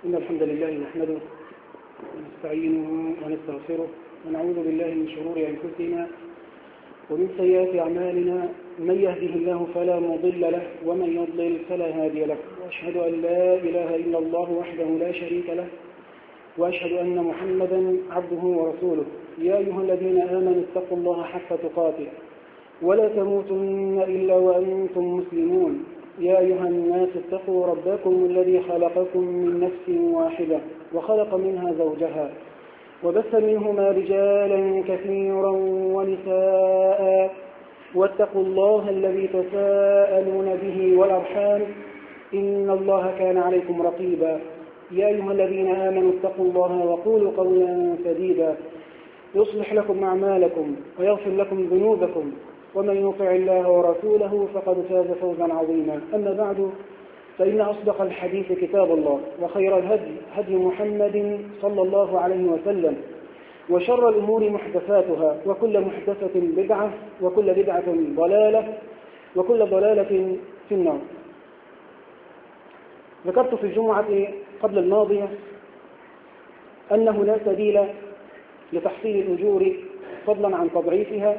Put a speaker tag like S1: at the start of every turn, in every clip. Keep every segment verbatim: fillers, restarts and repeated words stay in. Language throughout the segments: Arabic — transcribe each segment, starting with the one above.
S1: إن الحمد لله نحمده ونستعينه ونستغفره ونعوذ بالله من شرور أنفسنا ومن سيئات أعمالنا. من يهده الله فلا مضل له ومن يضلل فلا هادي له، وأشهد أن لا إله إلا الله وحده لا شريك له، وأشهد أن محمدا عبده ورسوله. يا أيها الذين آمنوا اتقوا الله حق تقاته ولا تموتن إلا وأنتم مسلمون. يا أيها الناس اتقوا ربكم الذي خلقكم من نفس واحدة وخلق منها زوجها وبث منهما رجالا كثيرا ونساء، واتقوا الله الذي تساءلون به والأرحام إن الله كان عليكم رقيبا. يا أيها الذين آمنوا اتقوا الله وقولوا قولا سديدا يصلح لكم أعمالكم ويغفر لكم ذنوبكم، ومن يطع الله ورسوله فقد فاز فوزا عظيما. أما بعد، فإن أصدق الحديث كتاب الله، وخير الهدي هدي محمد صلى الله عليه وسلم، وشر الأمور محدثاتها، وكل محدثة بدعة، وكل بدعة ضلالة، وكل ضلالة في النار. ذكرت في الجمعة قبل الماضية أنه لا سبيل لتحصيل الأجور فضلا عن تضعيفها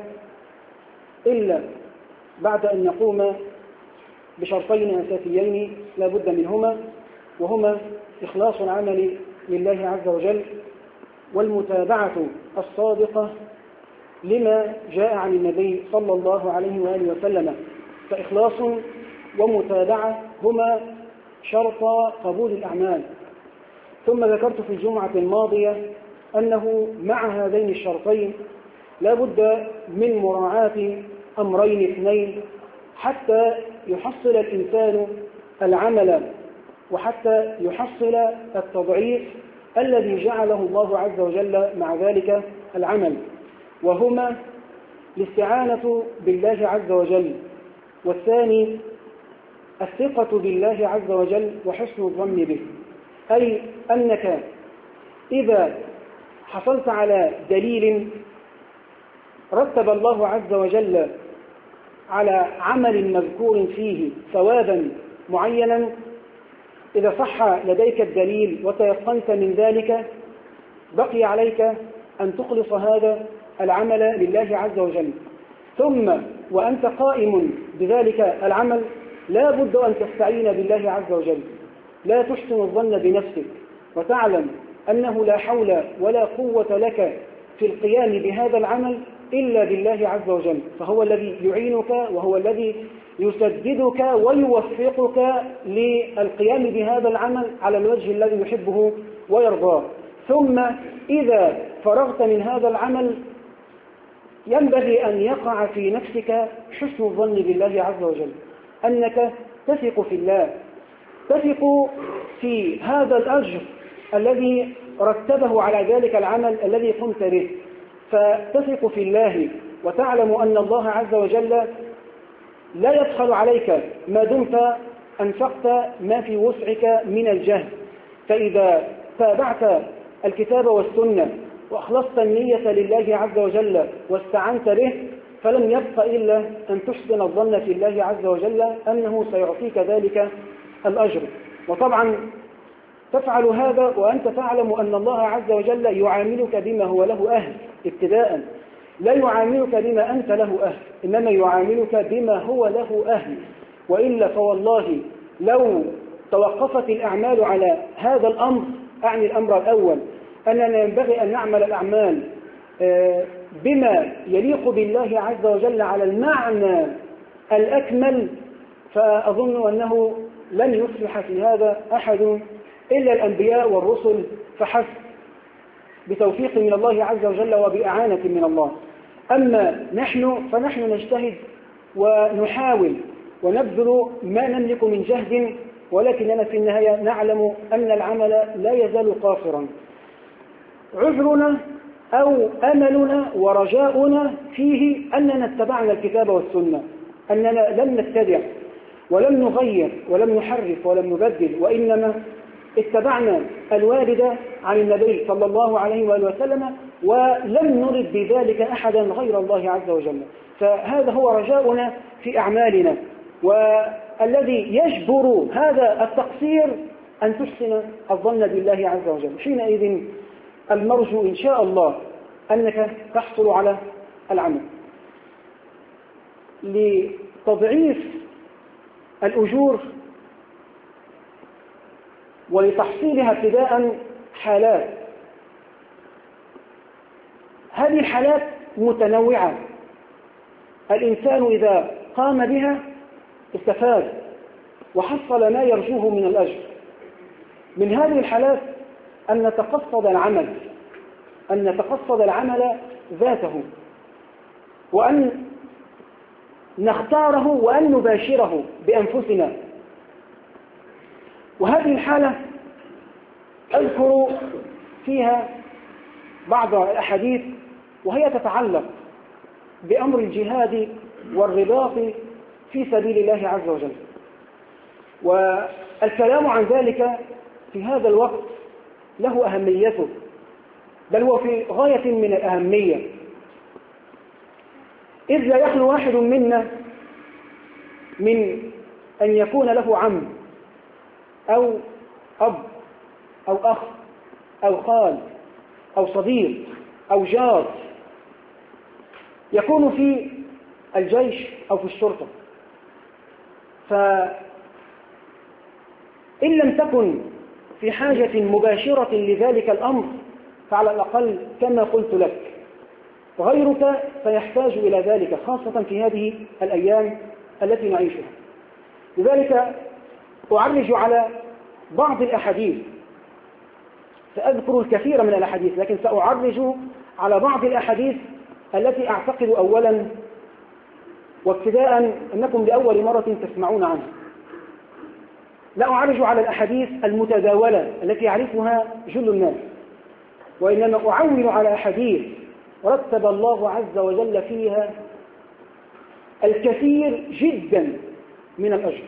S1: إلا بعد أن نقوم بشرطين أساسيين لا بد منهما، وهما إخلاص العمل لله عز وجل والمتابعة الصادقة لما جاء عن النبي صلى الله عليه وآله وسلم. فإخلاص ومتابعة هما شرط قبول الأعمال. ثم ذكرت في الجمعة الماضية أنه مع هذين الشرطين لا بد من مراعاة أمرين اثنين حتى يحصل الإنسان العمل وحتى يحصل التضعيف الذي جعله الله عز وجل مع ذلك العمل، وهما الاستعانة بالله عز وجل، والثاني الثقة بالله عز وجل وحسن الظن به. أي أنك إذا حصلت على دليل رتب الله عز وجل على عمل مذكور فيه ثوابا معينا، إذا صح لديك الدليل وتيقنت من ذلك، بقي عليك أن تخلص هذا العمل لله عز وجل. ثم وأنت قائم بذلك العمل لا بد أن تستعين بالله عز وجل، لا تحسن الظن بنفسك، وتعلم أنه لا حول ولا قوة لك في القيام بهذا العمل إلا بالله عز وجل، فهو الذي يعينك وهو الذي يسددك ويوفقك للقيام بهذا العمل على الوجه الذي يحبه ويرضاه. ثم إذا فرغت من هذا العمل ينبغي أن يقع في نفسك حسن الظن بالله عز وجل، أنك تثق في الله، تثق في هذا الأجر الذي رتبه على ذلك العمل الذي قمت به، فتثق في الله وتعلم أن الله عز وجل لا يبخل عليك ما دمت أنفقت ما في وسعك من الجهد. فإذا تابعت الكتاب والسنة وأخلصت النية لله عز وجل واستعنت به، فلم يبق إلا أن تحسن الظن في الله عز وجل أنه سيعطيك ذلك الأجر. وطبعا تفعل هذا وأنت تعلم أن الله عز وجل يعاملك بما هو له أهل ابتداء، لا يعاملك بما أنت له أهل، إنما يعاملك بما هو له أهل. وإلا فوالله لو توقفت الأعمال على هذا الأمر، أعني الأمر الأول أننا ينبغي أن نعمل الأعمال بما يليق بالله عز وجل على المعنى الأكمل، فأظن أنه لن يصلح في هذا أحد إلا الأنبياء والرسل فحسب، بتوفيق من الله عز وجل وبإعانة من الله. أما نحن فنحن نجتهد ونحاول ونبذل ما نملك من جهد، ولكننا في النهاية نعلم أن العمل لا يزال قاصرا. عذرنا أو أملنا ورجاؤنا فيه أننا اتبعنا الكتاب والسنة، أننا لم نتبع ولم نغير ولم نحرف ولم نبدل، وإنما اتبعنا الوارد عن النبي صلى الله عليه وآله وسلم، ولم نرد بذلك أحدا غير الله عز وجل. فهذا هو رجاؤنا في أعمالنا، والذي يجبر هذا التقصير أن تحسن الظن بالله عز وجل. حينئذ المرجو إن شاء الله أنك تحصل على العمل. لتضعيف الأجور ولتحصيلها ابتداء حالات، هذه الحالات متنوعة، الإنسان إذا قام بها استفاد وحصل ما يرجوه من الأجر. من هذه الحالات أن نتقصد العمل أن نتقصد العمل ذاته، وأن نختاره وأن نباشره بأنفسنا. وهذه الحالة أذكر فيها بعض الأحاديث وهي تتعلق بأمر الجهاد والرباط في سبيل الله عز وجل، والكلام عن ذلك في هذا الوقت له أهميته، بل هو في غاية من الأهمية، إذ لا يخلو واحد منا من أن يكون له عم أو أب أو أخ أو خال أو صديق أو جار يكون في الجيش أو في الشرطة، فإن لم تكن في حاجة مباشرة لذلك الأمر فعلى الأقل كما قلت لك غيرك سيحتاج إلى ذلك، خاصة في هذه الأيام التي نعيشها. لذلك أعرج على بعض الأحاديث، سأذكر الكثير من الأحاديث لكن سأعرج على بعض الأحاديث التي أعتقد أولا وابتداء أنكم لأول مرة تسمعون عنها. لا أعرج على الأحاديث المتداولة التي يعرفها جل الناس، وإنما أعول على أحاديث رتب الله عز وجل فيها الكثير جدا من الأجر.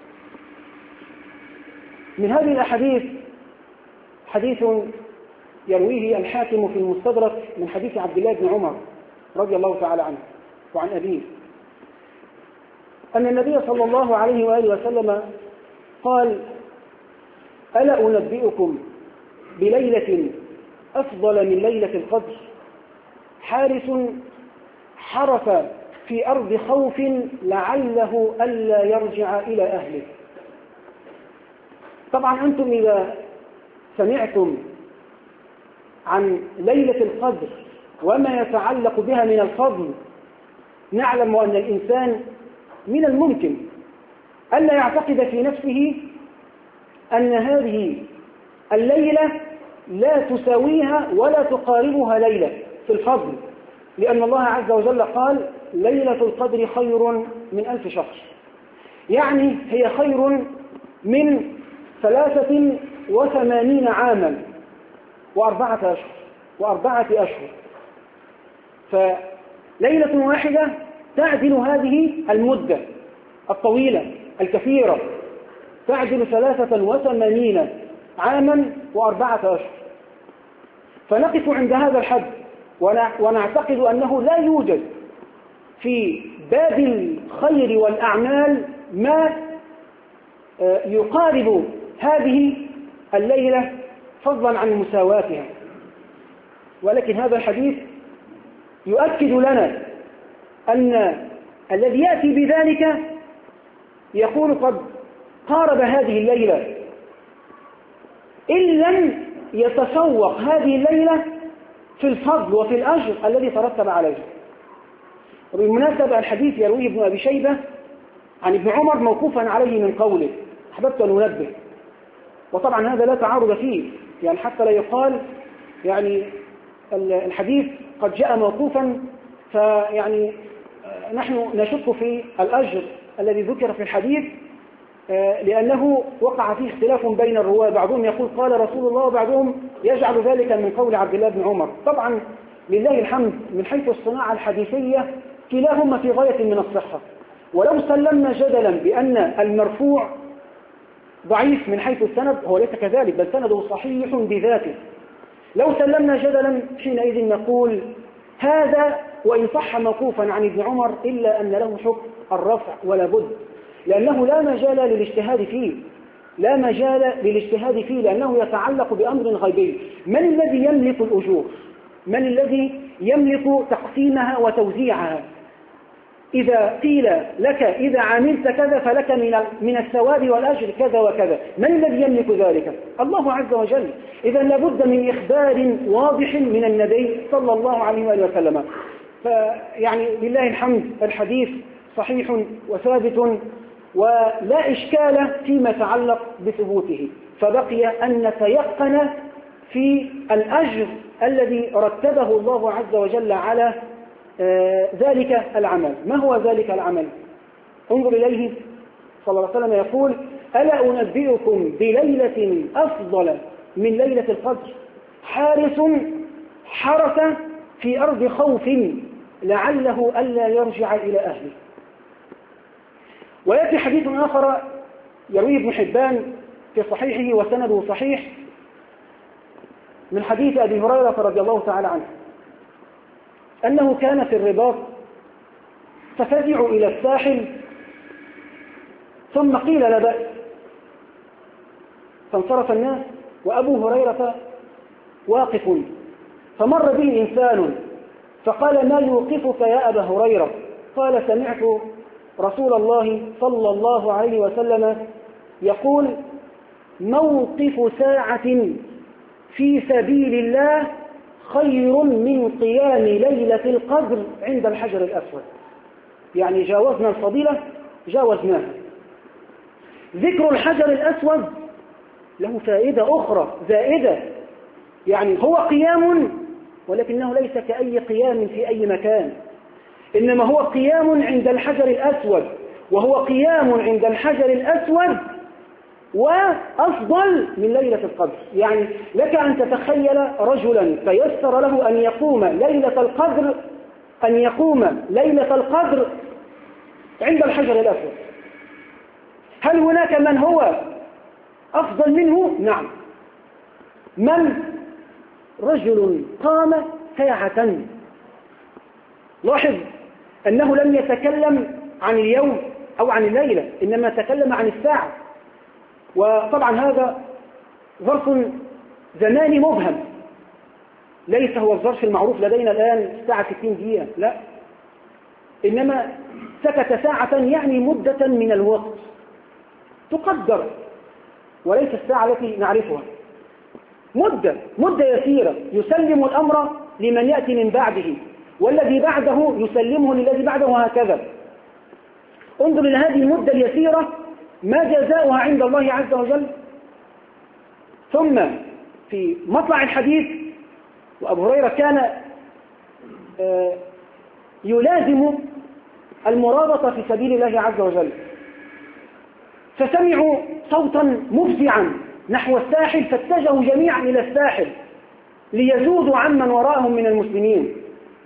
S1: من هذه الأحاديث حديث يرويه الحاكم في المستدرك من حديث عبد الله بن عمر رضي الله تعالى عنه وعن أبيه أن النبي صلى الله عليه وآله وسلم قال: ألا أنبئكم بليلة أفضل من ليلة القدر؟ حارس حرف في أرض خوف لعله ألا يرجع إلى أهله. طبعا أنتم إذا سمعتم عن ليلة القدر وما يتعلق بها من الفضل نعلم أن الإنسان من الممكن ألا يعتقد في نفسه أن هذه الليلة لا تساويها ولا تقاربها ليلة في الفضل، لأن الله عز وجل قال: ليلة القدر خير من ألف شهر، يعني هي خير من ثلاثة وثمانين عاما وأربعة أشهر وأربعة أشهر فليلة واحدة تعدل هذه المدة الطويلة الكثيرة، تعدل ثلاثة وثمانين عاما وأربعة أشهر. فنقف عند هذا الحد ونعتقد أنه لا يوجد في باب الخير والأعمال ما يقارب هذه الليلة فضلا عن مساواتها. ولكن هذا الحديث يؤكد لنا أن الذي يأتي بذلك يكون قد قارب هذه الليلة، إن لم يتفوق هذه الليلة في الفضل وفي الأجر الذي ترتب عليه. وبالمناسبة الحديث يرويه ابن أبي شيبة عن ابن عمر موقوفا عليه من قوله، أحببت أن أنبه، وطبعا هذا لا تعارض فيه، يعني حتى لا يقال يعني الحديث قد جاء موقوفا فيعني نحن نشك في الأجر الذي ذكر في الحديث، لأنه وقع فيه اختلاف بين الرواة، بعضهم يقول قال رسول الله وبعضهم يجعل ذلك من قول عبد الله بن عمر. طبعا لله الحمد من حيث الصناعة الحديثية كلاهما في غاية من الصحة، ولو سلمنا جدلا بأن المرفوع ضعيف من حيث السند، هو ليس كذلك بل سنده صحيح بذاته، لو سلمنا جدلا حينئذ نقول هذا وإن صح موقوفا عن ابن عمر إلا أن له حكم الرفع ولا بد، لأنه لا مجال للاجتهاد فيه، لا مجال للاجتهاد فيه لأنه يتعلق بأمر غيبي. من الذي يملك الأجور؟ من الذي يملك تقسيمها وتوزيعها؟ إذا قيل لك إذا عملت كذا فلك من من الثواب والأجر كذا وكذا، من الذي يملك ذلك؟ الله عز وجل. إذا لابد من إخبار واضح من النبي صلى الله عليه وآله وسلم. فيعني لله الحمد الحديث صحيح وثابت ولا إشكال فيما يتعلق بثبوته، فبقي أن نتيقن في الأجر الذي رتبه الله عز وجل على آه ذلك العمل. ما هو ذلك العمل؟ انظر إليه صلى الله عليه وسلم يقول: ألا أنبئكم بليلة أفضل من ليلة القدر؟ حارس حرس في أرض خوف لعله ألا يرجع إلى أهله. ويأتي حديث آخر يرويه ابن حبان في صحيحه وسنده صحيح من حديث أبي هريرة رضي الله تعالى عنه أنه كان في الرباط ففزعوا إلى الساحل ثم قيل لا بأس، فانصرف الناس وأبو هريرة واقف، فمر به إنسان فقال: ما يوقفك يا أبا هريرة؟ قال: سمعت رسول الله صلى الله عليه وسلم يقول: موقف ساعة في سبيل الله خير من قيام ليلة القدر عند الحجر الأسود. يعني جاوزنا الفضيلة، جاوزناها. ذكر الحجر الأسود له فائدة أخرى زائدة، يعني هو قيام ولكنه ليس كأي قيام في أي مكان، إنما هو قيام عند الحجر الأسود، وهو قيام عند الحجر الأسود وأفضل من ليلة القدر. يعني لك أن تتخيل رجلا تيسر له أن يقوم ليلة القدر أن يقوم ليلة القدر عند الحجر الأسود، هل هناك من هو أفضل منه؟ نعم. من؟ رجل قام ساعة. لاحظ أنه لم يتكلم عن اليوم أو عن الليلة، إنما تكلم عن الساعة. وطبعا هذا ظرف زماني مبهم، ليس هو الظرف المعروف لدينا الآن الساعة ستين دقيقة، لا، إنما سكت ساعة يعني مدة من الوقت تقدر، وليس الساعة التي نعرفها، مدة مدة يسيرة يسلم الأمر لمن يأتي من بعده، والذي بعده يسلمه للذي بعده، وهكذا. انظر إلى هذه المدة اليسيرة ما جزاؤها عند الله عز وجل. ثم في مطلع الحديث، وأبو هريرة كان يلازم المرابطة في سبيل الله عز وجل، فسمعوا صوتا مفزعا نحو الساحل، فاتجهوا جميعا إلى الساحل ليزودوا عمن وراءهم من المسلمين.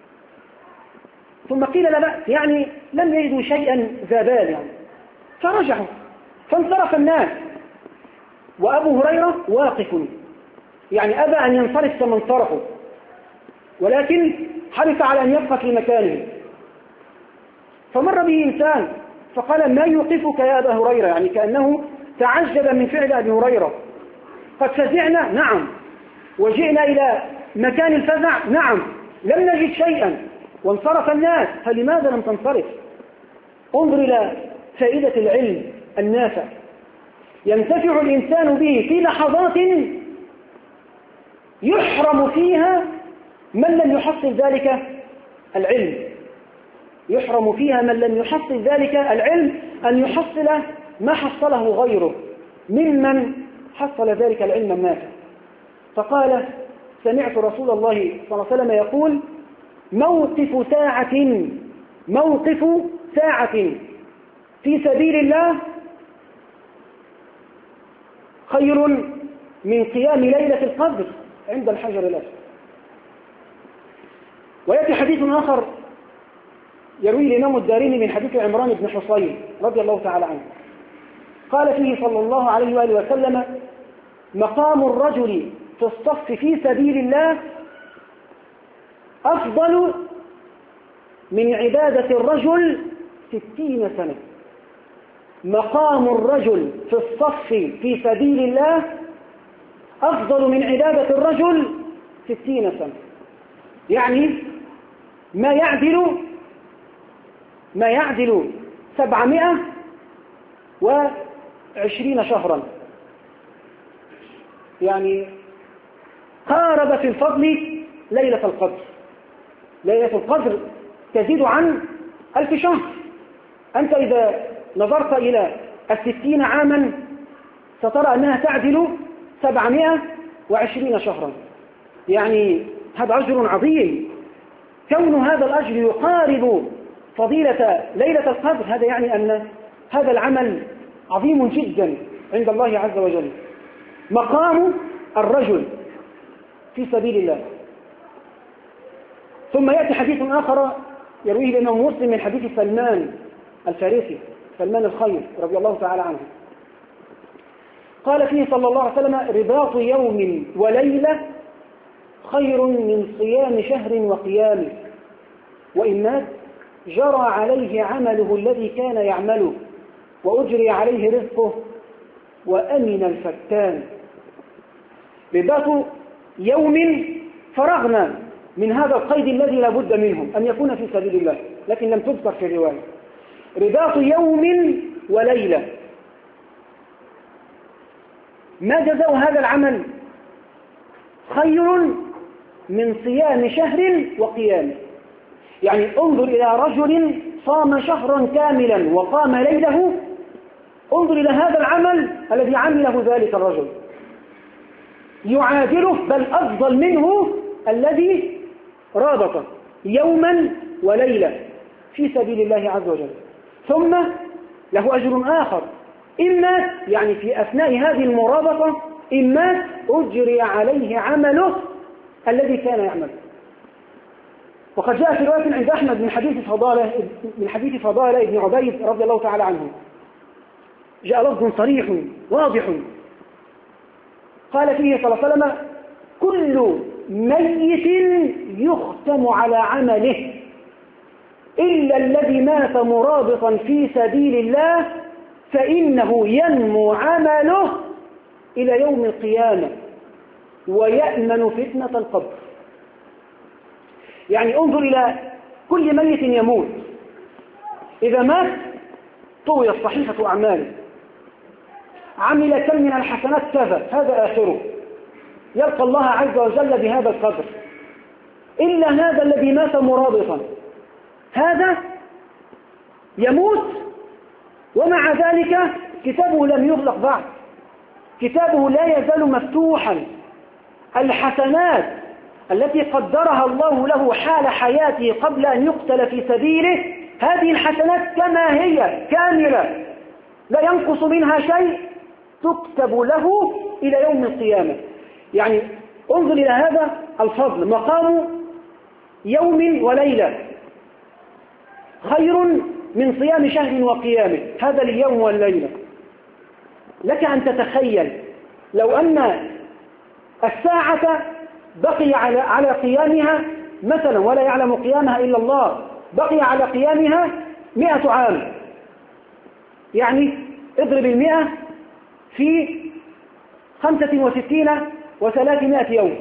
S1: ثم قيل لا بأس، يعني لم يجدوا شيئا ذا بال يعني، فرجعوا، فانصرف الناس وأبو هريرة واقف، يعني أبى أن ينصرف كما انصرفوا، ولكن حرص على أن يبقى في مكانه. فمر به إنسان فقال: ما يوقفك يا أبا هريرة؟ يعني كأنه تعجب من فعل أبي هريرة. قد فزعنا؟ نعم. وجئنا إلى مكان الفزع؟ نعم. لم نجد شيئا وانصرف الناس، فلماذا لم تنصرف؟ انظر إلى فائدة العلم النافع، ينتفع الإنسان به في لحظات يحرم فيها من لم يحصل ذلك العلم، يحرم فيها من لم يحصل ذلك العلم أن يحصل ما حصله غيره ممن حصل ذلك العلم النافع. فقال: سمعت رسول الله صلى الله عليه وسلم يقول: موقف ساعة موقف ساعة في سبيل الله خير من قيام ليلة القدر عند الحجر الأسود. ويأتي حديث آخر يروي الإمام الدارمي من حديث عمران بن حصين رضي الله تعالى عنه، قال فيه صلى الله عليه وآله وسلم: مقام الرجل في الصف في سبيل الله أفضل من عبادة الرجل ستين سنة. مقام الرجل في الصف في سبيل الله أفضل من عبادة الرجل ستين سنة، يعني ما يعدل ما يعدل سبعمائة وعشرين شهرا، يعني قارب في الفضل ليلة القدر. ليلة القدر تزيد عن ألف شهر. أنت إذا نظرت إلى الستين عاما سترى أنها تعدل سبعمائة وعشرين شهرا، يعني هذا أجر عظيم. كون هذا الأجر يقارب فضيلة ليلة القدر هذا يعني أن هذا العمل عظيم جدا عند الله عز وجل. مقام الرجل في سبيل الله. ثم يأتي حديث آخر يرويه الإمام مسلم من حديث سلمان الفارسي، سلمان الخير رضي الله تعالى عنه، قال فيه صلى الله عليه وسلم: رباط يوم وليلة خير من صيام شهر وقيام، وإن مات جرى عليه عمله الذي كان يعمله وأجري عليه رزقه وأمن الفتان. رباط يوم فرغنا من هذا القيد الذي لا بد منه أن يكون في سبيل الله، لكن لم تذكر في الرواية. رباط يوم وليلة، ما جزاء هذا العمل؟ خير من صيام شهر وقيام. يعني انظر إلى رجل صام شهرا كاملا وقام ليله، انظر إلى هذا العمل الذي عمله ذلك الرجل، يعادله بل أفضل منه الذي رابط يوما وليلة في سبيل الله عز وجل. ثم له أجر آخر، إما يعني في أثناء هذه المرابطة إما أجري عليه عمله الذي كان يعمل. وقد جاء في رواية عند أحمد من حديث فضالة من حديث فضالة ابن عبيد رضي الله تعالى عنه، جاء لفظ صريح واضح قال فيه صلى الله عليه وسلم: كل ميت يختم على عمله إلا الذي مات مرابطا في سبيل الله فإنه ينمو عمله إلى يوم القيامة ويأمن فتنة القبر. يعني انظر إلى كل ميت يموت، إذا مات طويت صحيفة أعماله، عمل كم من الحسنات كذا، هذا آخره، يلقى الله عز وجل بهذا القدر. إلا هذا الذي مات مرابطا، هذا يموت ومع ذلك كتابه لم يغلق بعد، كتابه لا يزال مفتوحا. الحسنات التي قدرها الله له حال حياته قبل أن يقتل في سبيله، هذه الحسنات كما هي كاملة لا ينقص منها شيء، تكتب له إلى يوم القيامة. يعني انظر إلى هذا الفضل، مقام يوم وليلة خير من صيام شهر وقيامه، هذا اليوم والليلة. لك أن تتخيل لو أن الساعة بقي على على قيامها مثلا، ولا يعلم قيامها إلا الله، بقي على قيامها مئة عام، يعني اضرب المئة في خمسة وستين وثلاثمائة يوم،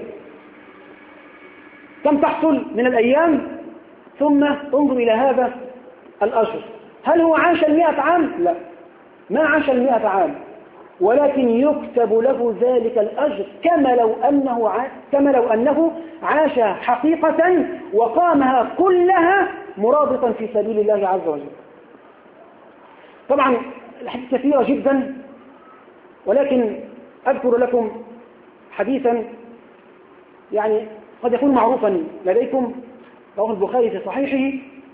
S1: كم تحصل من الأيام؟ ثم انظر إلى هذا الأجر، هل هو عاش المئة عام؟ لا، ما عاش المئة عام، ولكن يكتب له ذلك الأجر كما لو أنه كما لو أنه عاش حقيقة وقامها كلها مرابطا في سبيل الله عز وجل. طبعا الحديث كثيرة جدا، ولكن أذكر لكم حديثا يعني قد يكون معروفا لديكم، رواه البخاري في صحيحه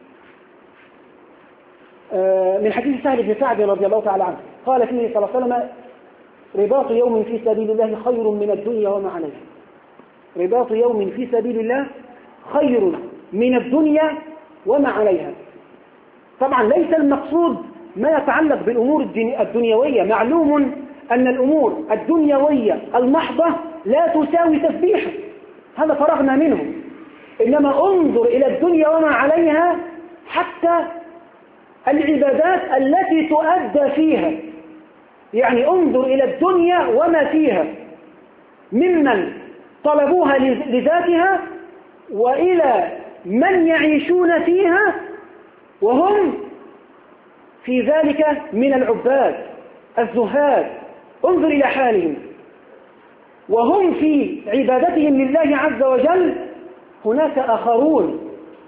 S1: من حديث سهل بن سعد رضي الله تعالى عنه، قال فيه صلى الله عليه وسلم: رباط يوم في سبيل الله خير من الدنيا وما عليها. رباط يوم في سبيل الله خير من الدنيا وما عليها. طبعا ليس المقصود ما يتعلق بالأمور الدنيوية، معلوم أن الأمور الدنيوية المحضة لا تساوي تسبيحا، هذا فرغنا منه، إنما انظر إلى الدنيا وما عليها حتى العبادات التي تؤدى فيها. يعني انظر إلى الدنيا وما فيها ممن طلبوها لذاتها، وإلى من يعيشون فيها وهم في ذلك من العباد الزهاد. انظر إلى حالهم وهم في عبادتهم لله عز وجل. هناك آخرون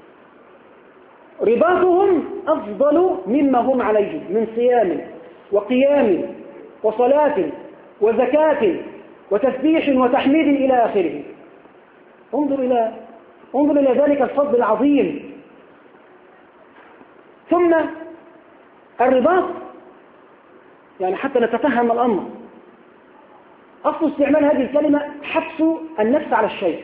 S1: رباطهم أفضل مما هم عليه من صيام وقيام وصلاة وزكاة وتسبيح وتحميد إلى آخره. انظر إلى انظر إلى ذلك الفضل العظيم. ثم الرباط، يعني حتى نتفهم الأمر، أصل استعمال هذه الكلمة حبس النفس على الشيء،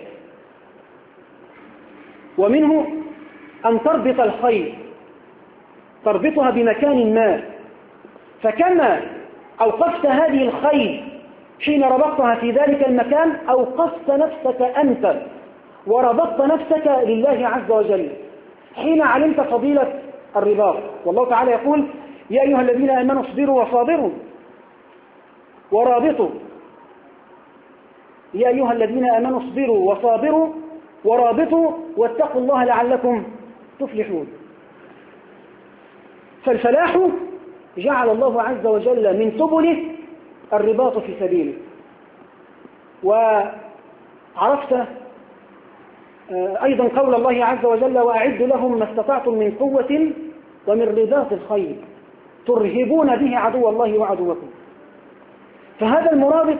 S1: ومنه أن تربط الخيل، تربطها بمكان ما. فكما أوقفت هذه الخيل حين ربطتها في ذلك المكان، أوقفت نفسك أنت وربطت نفسك لله عز وجل حين علمت فضيلة الرباط. والله تعالى يقول: يا أيها الذين آمنوا اصبروا وصابروا ورابطوا. يا أيها الذين آمنوا اصبروا وصابروا ورابطوا واتقوا الله لعلكم تفلحون. فالفلاح جعل الله عز وجل من سبله الرباط في سبيله. وعرفت أيضا قول الله عز وجل: وأعدوا لهم ما استطعتم من قوة ومن رباط الخيل ترهبون به عدو الله وعدوكم. فهذا المرابط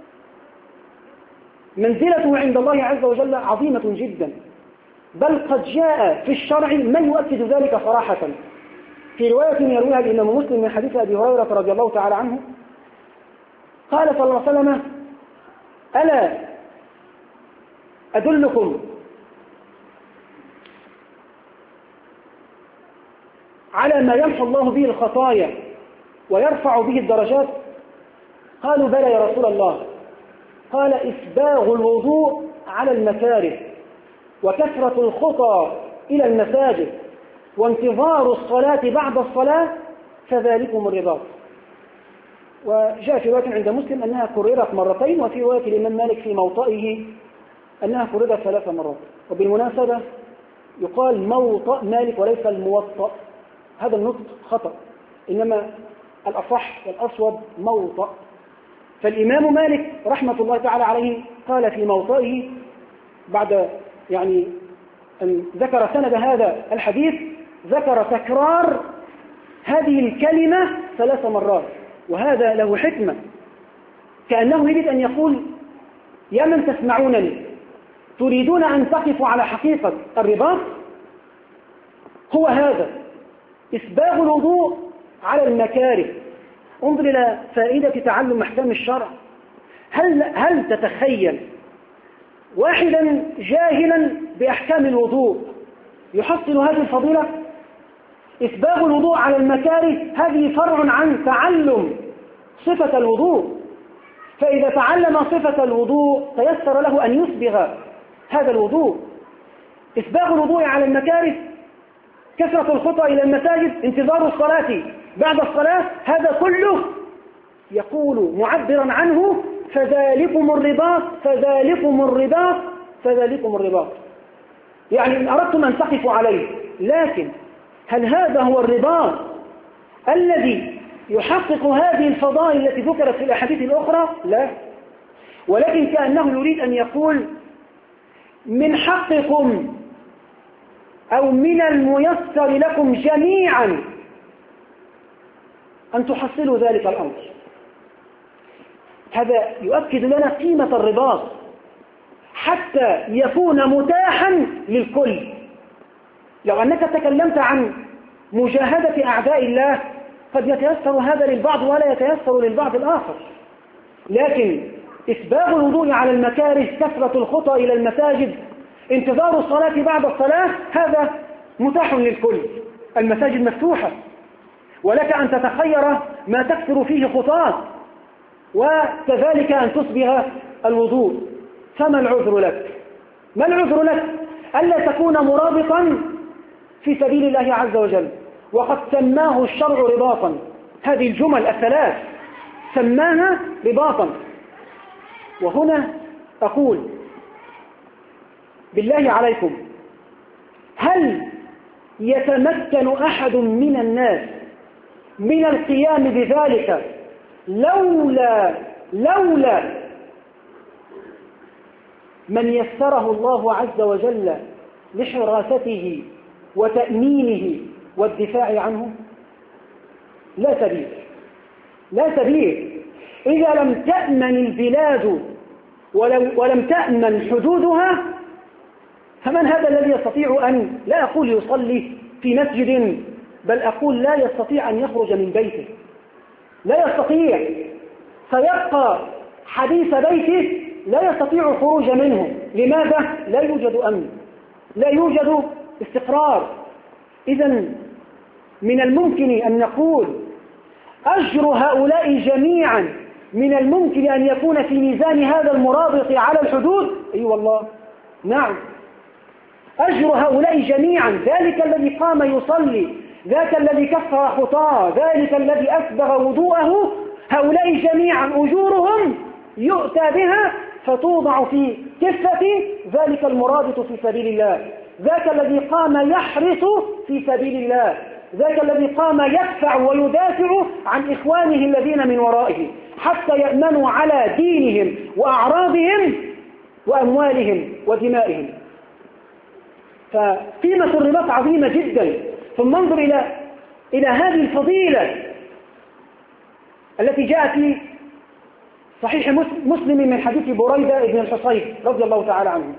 S1: منزلته عند الله عز وجل عظيمة جدا، بل قد جاء في الشرع من يؤكد ذلك صراحة. في رواية يرويها الإمام مسلم من حديث أبي هريرة رضي الله تعالى عنه قال صلى الله عليه وسلم: ألا أدلكم على ما يمحو الله به الخطايا ويرفع به الدرجات؟ قالوا: بلى يا رسول الله. قال: إسباغ الوضوء على المكاره، وكثرة الخطى إلى المساجد، وانتظار الصلاة بعد الصلاة، فذلكم الرباط. وجاء في رواية عند مسلم أنها كررت مرتين، وفي رواية الإمام مالك في موطئه أنها كررت ثلاث مرات. وبالمناسبة يقال موطأ مالك وليس الموطأ، هذا النطق خطأ، إنما الأصح والأصوب موطأ. فالإمام مالك رحمة الله تعالى عليه قال في موطئه بعد يعني أن ذكر سند هذا الحديث، ذكر تكرار هذه الكلمة ثلاث مرات، وهذا له حكمة، كأنه يريد أن يقول: يا من تسمعونني، تريدون أن تقفوا على حقيقة الرباط؟ هو هذا إسباغ الوضوء على المكاره. انظر إلى فائدة تعلم أحكام الشرع. هل, هل تتخيل واحدا جاهلا بأحكام الوضوء يحصل هذه الفضيلة؟ إسباغ الوضوء على المكاره هذه فرع عن تعلم صفة الوضوء، فإذا تعلم صفة الوضوء تيسر له أن يسبغ هذا الوضوء. إسباغ الوضوء على المكاره، كثرة الخطى إلى المساجد، انتظار الصلاة بعد الصلاة، هذا كله يقول معبرا عنه: فذلكم الرباط فذلكم الرباط فذلكم الرباط. يعني إن أردتم أن تقفوا عليه، لكن هل هذا هو الرباط الذي يحقق هذه الفضائل التي ذكرت في الأحاديث الأخرى؟ لا، ولكن كأنه يريد أن يقول: من حقكم أو من الميسر لكم جميعا أن تحصلوا ذلك الأمر. هذا يؤكد لنا قيمة الرباط حتى يكون متاحا للكل. لو أنك تكلمت عن مجاهدة أعداء الله قد يتيسر هذا للبعض ولا يتيسر للبعض الآخر، لكن إسباغ الوضوء على المكاره، كثرة الخطى إلى المساجد، انتظار الصلاة بعد الصلاة، هذا متاح للكل. المساجد مفتوحة، ولك أن تتخير ما تكثر فيه خطاة، وكذلك أن تصبغ الوضوء. فما العذر لك؟ ما العذر لك ألا تكون مرابطا في سبيل الله عز وجل، وقد سماه الشرع رباطا. هذه الجمل الثلاث سماها رباطا. وهنا أقول بالله عليكم، هل يتمكن أحد من الناس من القيام بذلك لولا لولا من يسره الله عز وجل لحراسته وتأمينه والدفاع عنه؟ لا سبيل، لا سبيل. إذا لم تأمن البلاد ولم تأمن حدودها، فمن هذا الذي يستطيع أن، لا أقول يصلي في مسجد، بل أقول لا يستطيع أن يخرج من بيته؟ لا يستطيع، سيبقى حديث بيته لا يستطيع الخروج منه. لماذا؟ لا يوجد أمن، لا يوجد استقرار. إذن من الممكن أن نقول أجر هؤلاء جميعا من الممكن أن يكون في ميزان هذا المرابط على الحدود. أي أيوة والله، نعم، أجر هؤلاء جميعا، ذلك الذي قام يصلي، ذاك الذي كفر خطاه، ذلك الذي أسبغ وضوءه، هؤلاء جميعا أجورهم يؤتى بها فتوضع في كفة ذلك المرابط في سبيل الله، ذاك الذي قام يحرس في سبيل الله، ذاك الذي قام يدفع ويدافع عن إخوانه الذين من ورائه حتى يأمنوا على دينهم وأعراضهم وأموالهم ودمائهم. فقيمة الرباط عظيمة جدا. ثم انظر إلى إلى هذه الفضيلة التي جاءت في صحيح مسلم من حديث بريدة بن الحصيب رضي الله تعالى عنه.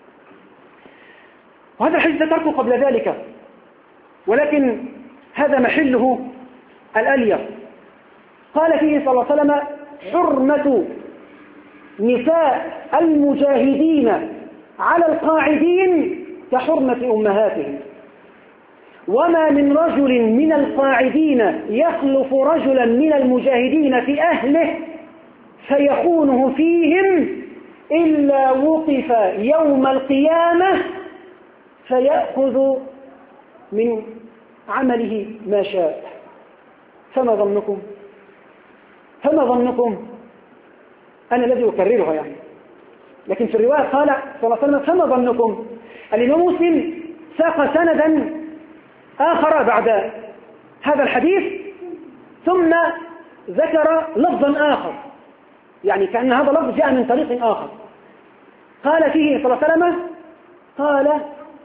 S1: وهذا الحديث ذكرته قبل ذلك، ولكن هذا محله الأليق. قال فيه صلى الله عليه وسلم: حرمة نساء المجاهدين على القاعدين كحرمة أمهاتهم، وما من رجل من القاعدين يخلف رجلا من المجاهدين في أهله فيخونه فيهم إلا وقف يوم القيامة فيأخذ من عمله ما شاء. فما ظنكم فما ظنكم أنا الذي أكررها يعني، لكن في الرواية قال صلى الله عليه وسلم: فما ظنكم. الإمام مسلم ساق سندا آخر بعد هذا الحديث ثم ذكر لفظا آخر، يعني كأن هذا اللفظ جاء من طريق آخر. قال فيه صلى الله عليه وسلم: قال: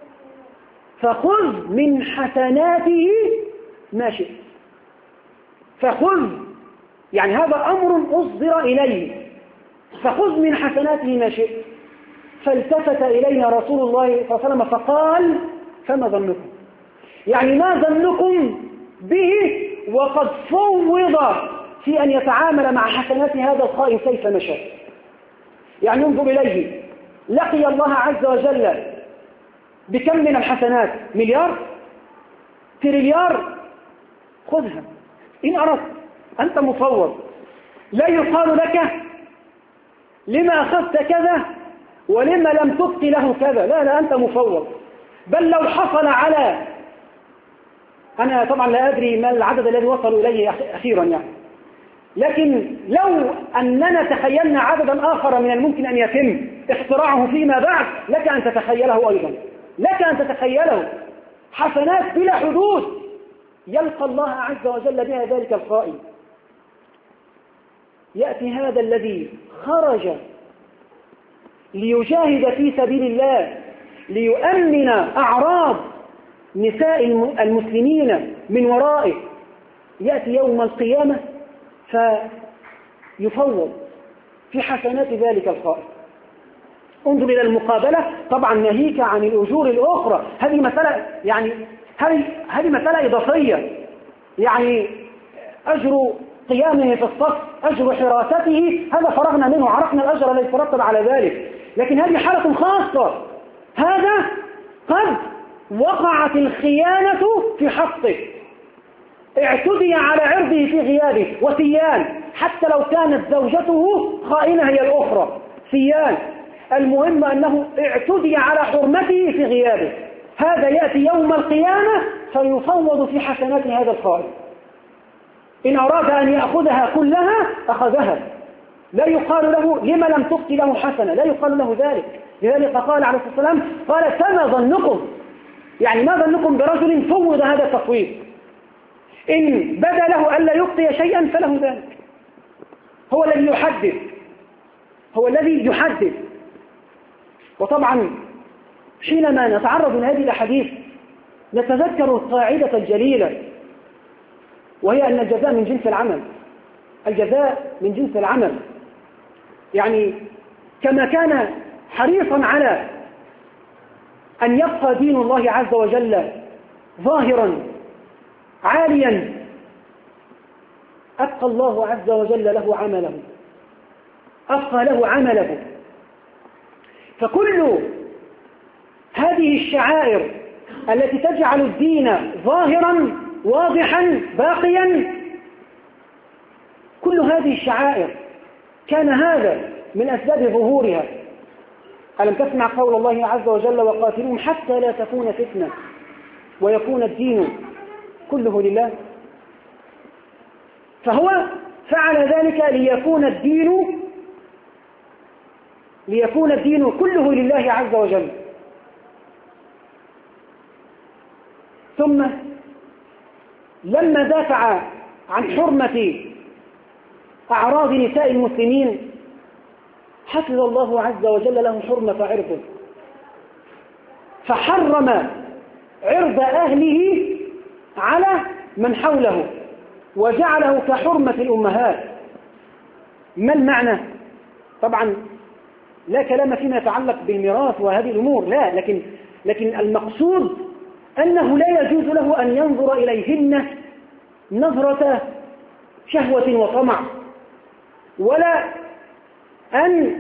S1: فخذ من حسناته ما شئت. فخذ يعني هذا أمر أصدر إليه، فخذ من حسناته ما شئت. فالتفت إلينا رسول الله صلى الله عليه وسلم فقال: فما ظنكم؟ يعني ما ظنكم به وقد فوض في أن يتعامل مع حسنات هذا الخائن كيف نشاء. يعني انظر إليه، لقي الله عز وجل بكم من الحسنات؟ مليار؟ تريليار؟ خذها إن أردت، أنت مفوض. لا يقال لك لما أخذت كذا ولما لم تبق له كذا، لا لا، أنت مفوض. بل لو حصل على، أنا طبعا لا أدري ما العدد الذي وصلوا إليه أخيرا يعني، لكن لو أننا تخيلنا عددا آخر من الممكن أن يتم اختراعه فيما بعد، لك أن تتخيله أيضا، لك أن تتخيله. حسنات بلا حدود يلقى الله عز وجل بها ذلك القائل. يأتي هذا الذي خرج ليجاهد في سبيل الله ليؤمن أعراض نساء المسلمين من ورائه، يأتي يوم القيامة فيفوض في حسنات ذلك الخائن. انظر إلى المقابلة، طبعا ناهيك عن الأجور الأخرى. هذه مسألة يعني هذه هذه مسألة إضافية، يعني أجر قيامه في الصف، أجر حراسته، هذا فرغنا منه، عرفنا الأجر الذي يترتب على ذلك. لكن هذه حالة خاصة، هذا قد وقعت الخيانة في حقه، اعتدي على عرضه في غيابه، وسيان حتى لو كانت زوجته خائنة هي الأخرى، سيان، المهم أنه اعتدي على حرمته في غيابه. هذا يأتي يوم القيامة فيفوض في حسنات هذا الخائن. إن أراد أن يأخذها كلها أخذها، لا يقال له لما لم تبقي له حسنة، لا يقال له ذلك. لذلك قال عليه الصلاة والسلام قال فما ظنكم، يعني ما ظنكم برجل فوض هذا التفويض، إن بدا له ألا يبقي شيئا فله ذلك. هو الذي يحدد، هو الذي يحدد. وطبعا حينما نتعرض لهذه الأحاديث نتذكر القاعدة الجليلة، وهي أن الجزاء من جنس العمل. الجزاء من جنس العمل، يعني كما كان حريصا على أن يبقى دين الله عز وجل ظاهرا عاليا، أبقى الله عز وجل له عمله، أبقى له عمله. فكل هذه الشعائر التي تجعل الدين ظاهرا واضحا باقيا، كل هذه الشعائر كان هذا من أسباب ظهورها. ألم تسمع قول الله عز وجل وقاتلوهم حتى لا تكون فتنة ويكون الدين كله لله؟ فهو فعل ذلك ليكون الدين ليكون الدين كله لله عز وجل. ثم لما دافع عن حرمة أعراض نساء المسلمين حفظ الله عز وجل له حرمة عرضه، فحرم عرض أهله على من حوله وجعله كحرمة الأمهات. ما المعنى؟ طبعا لا كلام فيما يتعلق بالميراث وهذه الأمور، لا، لكن لكن المقصود أنه لا يجوز له أن ينظر إليهن نظرة شهوة وطمع، ولا أن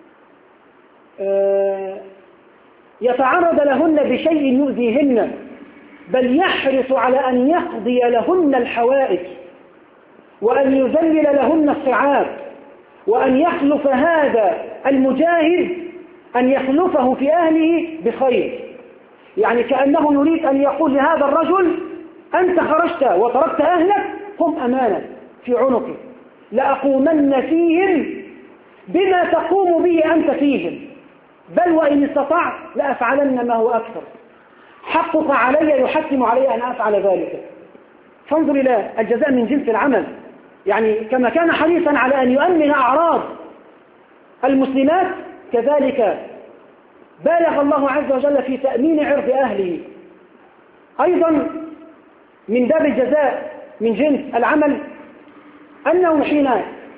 S1: يتعرض لهن بشيء يؤذيهن، بل يحرص على أن يقضي لهن الحوائج وأن يذلل لهن الصعاب، وأن يخلف هذا المجاهد أن يخلفه في أهله بخير. يعني كأنه يريد أن يقول لهذا الرجل أنت خرجت وتركت أهلك، هم أمانة في عنقي، لأقومن فيهم بما تقوم به أنت فيهم، بل وإن استطعت لأفعلن ما هو أكثر، حقك علي يحتم علي أن أفعل ذلك. فانظر إلى الجزاء من جنس العمل. يعني كما كان حريصا على أن يؤمن أعراض المسلمات، كذلك بالغ الله عز وجل في تأمين عرض أهله. أيضا من باب الجزاء من جنس العمل أنه حين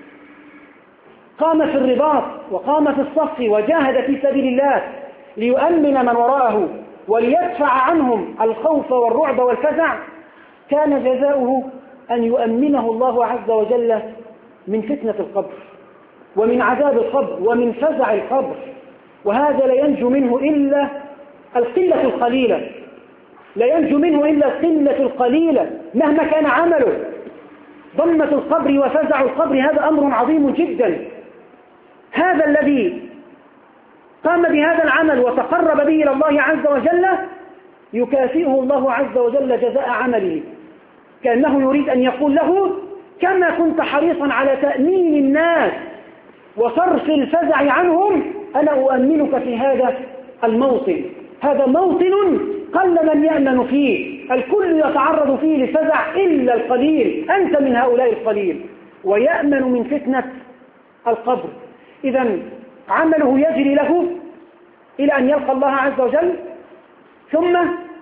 S1: قام في الرباط وقام في الصف وجاهد في سبيل الله ليؤمن من وراءه وليدفع عنهم الخوف والرعب والفزع، كان جزاؤه أن يؤمنه الله عز وجل من فتنة القبر ومن عذاب القبر ومن فزع القبر، وهذا لا ينجو منه إلا القلة القليلة، لا ينجو منه إلا القلة القليلة مهما كان عمله. ضمة القبر وفزع القبر هذا أمر عظيم جدا. هذا الذي قام بهذا العمل وتقرب به إلى الله عز وجل يكافئه الله عز وجل جزاء عمله، كأنه يريد أن يقول له كما كنت حريصا على تأمين الناس وصرف الفزع عنهم، أنا أؤمنك في هذا الموطن. هذا موطن قل من يأمن فيه، الكل يتعرض فيه للفزع إلا القليل، أنت من هؤلاء القليل، ويأمن من فتنة القبر. إذن عمله يجري له إلى أن يلقى الله عز وجل، ثم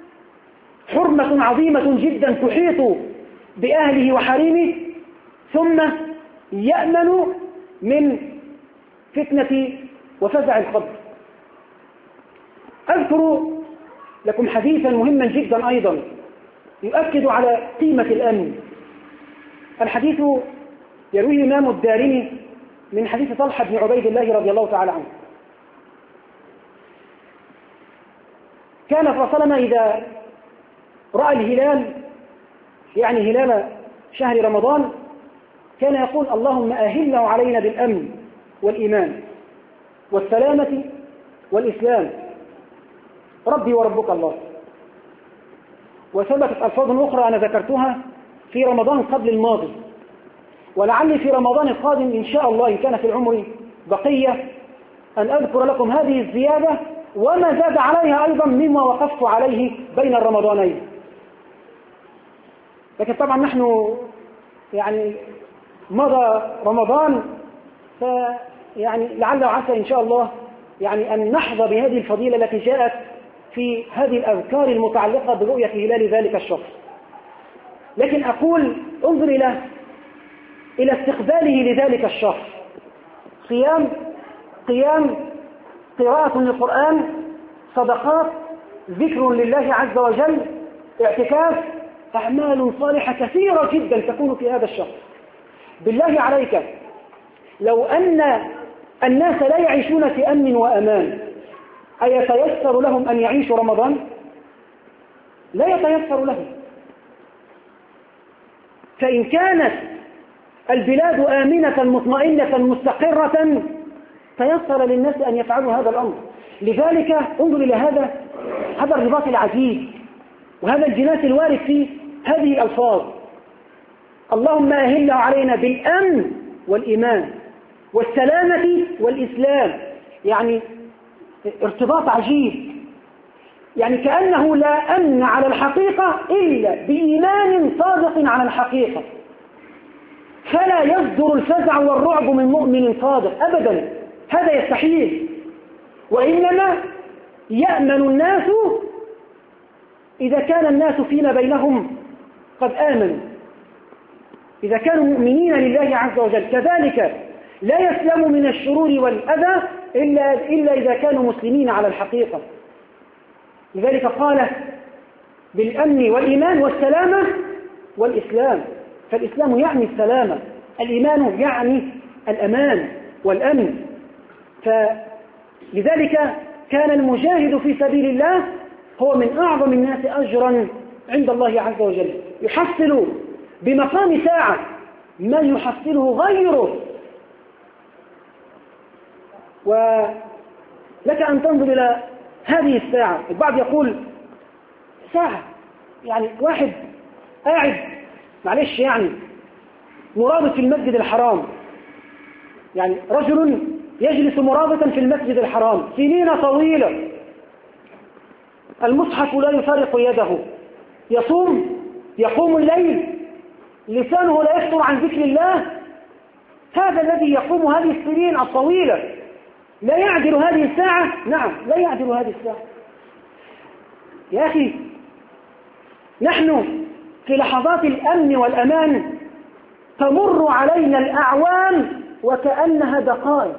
S1: حرمة عظيمة جدا تحيط بأهله وحريمه، ثم يأمن من فتنة وفزع القبر. أذكر لكم حديثا مهما جدا أيضا يؤكد على قيمة الأمن. الحديث يرويه الإمام الدارمي من حديث طلحة بن عبيد الله رضي الله تعالى عنه. كان صلى الله عليه وسلم إذا رأى الهلال، يعني هلال شهر رمضان، كان يقول اللهم أهله علينا بالأمن والإيمان والسلامة والإسلام، ربي وربك الله. وثبتت ألفاظ أخرى أنا ذكرتها في رمضان قبل الماضي، ولعلي في رمضان القادم إن شاء الله إن كان في العمر بقية أن أذكر لكم هذه الزيادة وما زاد عليها أيضا مما وقفت عليه بين الرمضانين. لكن طبعا نحن يعني مضى رمضان، فيعني لعل وعسى إن شاء الله يعني أن نحظى بهذه الفضيلة التي جاءت في هذه الأذكار المتعلقة برؤية هلال ذلك الشخص. لكن أقول انظر إلى إلى استقباله لذلك الشخص: صيام، قيام، قراءة للقرآن، صدقات، ذكر لله عز وجل، اعتكاف، أعمال صالحة كثيرة جدا تكون في هذا الشخص. بالله عليك لو أن الناس لا يعيشون في أمن وأمان أيتيسر لهم أن يعيشوا رمضان؟ لا يتيسر لهم. فإن كانت البلاد آمنة مطمئنة مستقرة تيسر للناس أن يفعلوا هذا الأمر. لذلك انظر إلى هذا هذا الرباط العجيب وهذا الجناس الوارد في هذه الألفاظ: اللهم أهله علينا بالأمن والإيمان والسلامة والإسلام. يعني ارتباط عجيب، يعني كأنه لا أمن على الحقيقة إلا بإيمان صادق على الحقيقة، فلا يصدر الفزع والرعب من مؤمن صادق أبدا، هذا يستحيل. وإنما يأمن الناس إذا كان الناس فيما بينهم قد آمنوا، إذا كانوا مؤمنين لله عز وجل. كذلك لا يسلم من الشرور والأذى إلا, إلا إذا كانوا مسلمين على الحقيقة. لذلك قال بالأمن والإيمان والسلامة والإسلام، فالإسلام يعني السلامة، الإيمان يعني الأمان والأمن. فلذلك كان المجاهد في سبيل الله هو من أعظم الناس أجرا عند الله عز وجل، يحصل بمقام ساعة ما يحصله غيره. ولك أن تنظر إلى هذه الساعة. البعض يقول ساعة، يعني واحد قاعد معلش يعني مرابط في المسجد الحرام، يعني رجل يجلس مرابطا في المسجد الحرام سنين طويلة، المصحف لا يفارق يده، يصوم، يقوم الليل، لسانه لا يفتر عن ذكر الله. هذا الذي يقوم هذه السنين الطويلة لا يعدل هذه الساعة؟ نعم لا يعدل هذه الساعة. يا أخي نحن في لحظات الأمن والأمان تمر علينا الأعوام وكأنها دقائق.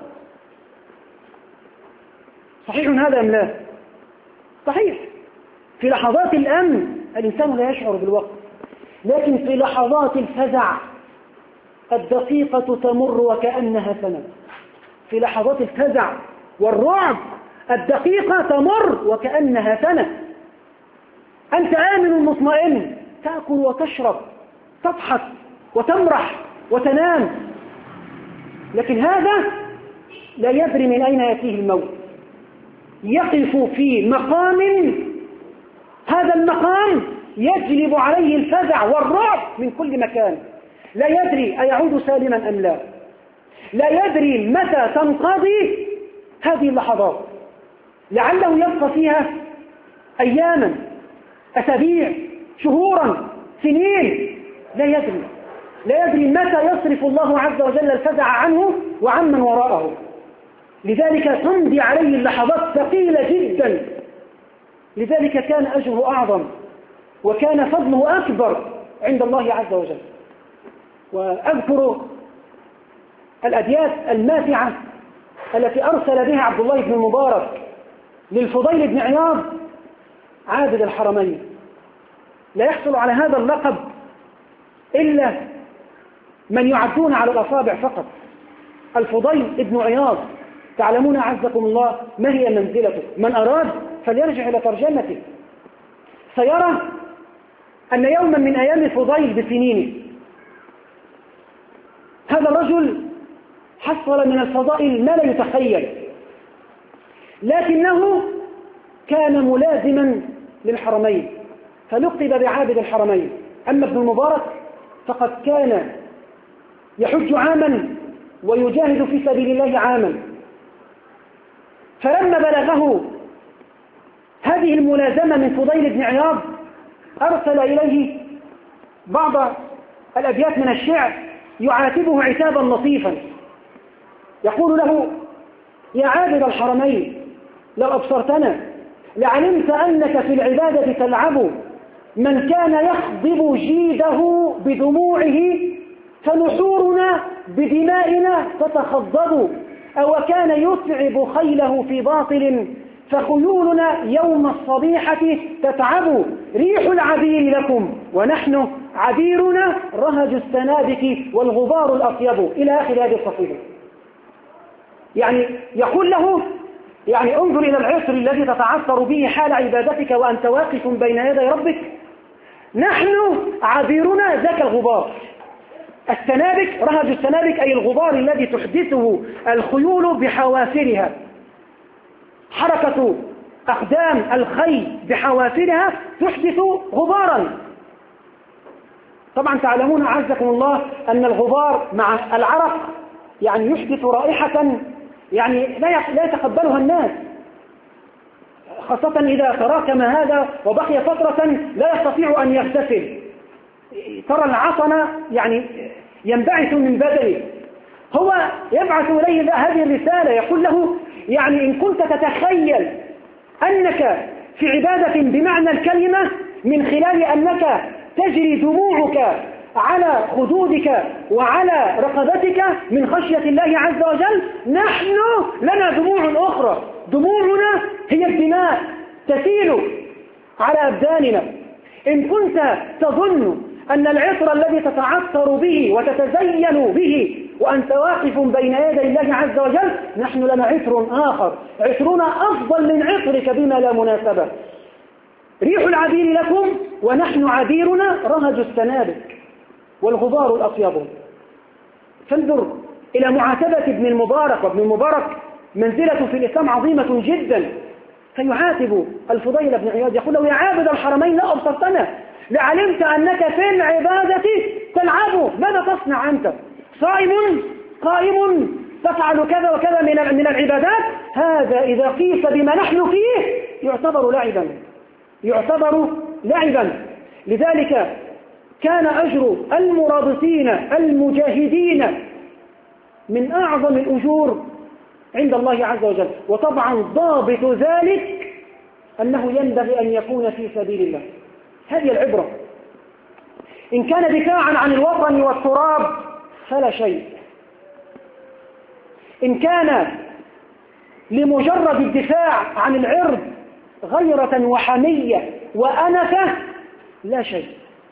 S1: صحيح هذا أم لا؟ صحيح. في لحظات الأمن الإنسان لا يشعر بالوقت، لكن في لحظات الفزع الدقيقة تمر وكأنها سنة. في لحظات الفزع والرعب الدقيقة تمر وكأنها سنة. أنت آمن مطمئن، تأكل وتشرب، تضحك وتمرح وتنام، لكن هذا لا يدري من أين يأتيه الموت. يقف في مقام، هذا المقام يجلب عليه الفزع والرعب من كل مكان، لا يدري أيعود سالما أم لا، لا يدري متى تنقضي هذه اللحظات، لعله يبقى فيها أياما، أسابيع، شهورا، سنين، لا يدري لا يدري متى يصرف الله عز وجل الفزع عنه وعمن وراءه. لذلك تمضي عليه اللحظات ثقيلة جدا. لذلك كان أجره أعظم وكان فضله أكبر عند الله عز وجل. وأذكر الأبيات الماتعة التي أرسل بها عبد الله بن المبارك للفضيل بن عياض عابد الحرمين. لا يحصل على هذا اللقب إلا من يعدون على الأصابع فقط. الفضيل بن عياض تعلمون أعزكم الله ما هي منزلته، من أراد فليرجع إلى ترجمته سيرى أن يوما من أيام الفضيل بسنينه هذا الرجل حصل من الفضائل ما لا يتخيل، لكنه كان ملازما للحرمين فلقب بعابد الحرمين. أما ابن المبارك فقد كان يحج عاما ويجاهد في سبيل الله عاما، فلما بلغه هذه الملازمة من فضيل بن عياض أرسل إليه بعض الأبيات من الشعر يعاتبه عتابا لطيفا، يقول له: يا عابد الحرمين لو أبصرتنا لعلمت أنك في العبادة تلعب، من كان يخضب جيده بدموعه فنحورنا بدمائنا تتخضب، أو كان يتعب خيله في باطل فخيولنا يوم الصبيحة تتعب، ريح العبير لكم ونحن عبيرنا رهج السنابك والغبار الأطيب، إلى آخر هذه القصيدة. يعني يقول له يعني انظر إلى العصر الذي تتعثر به حال عبادتك وأنت واقف بين يدي ربك، نحن عبيرنا ذاك الغبار. السنابك، رهج السنابك أي الغبار الذي تحدثه الخيول بحوافرها، حركة أقدام الخيل بحوافرها تحدث غبارا. طبعا تعلمون أعزكم الله أن الغبار مع العرق يعني يحدث رائحة يعني لا يتقبلها الناس، خاصة إذا تراكم هذا وبقي فترة لا يستطيع أن يغتسل، ترى العطن يعني ينبعث من بدنه. هو يبعث إليه هذه الرسالة يقول له يعني إن كنت تتخيل أنك في عبادة بمعنى الكلمة من خلال أنك تجري دموعك على خدودك وعلى رقبتك من خشية الله عز وجل، نحن لنا دموع أخرى، دموعنا هي الدماء تسيل على أبداننا. إن كنت تظن أن العطر الذي تتعطر به وتتزين به وأنت واقف بين يدي الله عز وجل، نحن لنا عطر آخر، عطرنا أفضل من عطرك بما لا مناسبة. ريح العبير لكم ونحن عبيرنا رهج السنابك والغبار الأطيب. فانظر إلى معاتبة ابن المبارك، وابن المبارك منزلة في الإسلام عظيمة جدا، فيعاتب الفضيل بن عياض يقول له: يا عابد الحرمين لا أبصرتنا لعلمت أنك في العبادة تلعب، ماذا تصنع أنت؟ صائم قائم تفعل كذا وكذا من من العبادات، هذا إذا قيس بما نحن فيه يعتبر لعبا، يعتبر لعبا. لذلك كان أجر المرابطين المجاهدين من أعظم الأجور عند الله عز وجل. وطبعا ضابط ذلك أنه ينبغي أن يكون في سبيل الله. هذه العبرة. إن كان دفاعا عن الوطن والتراب فلا شيء، إن كان لمجرد الدفاع عن العرض غيرة وحمية وأنفة لا شيء.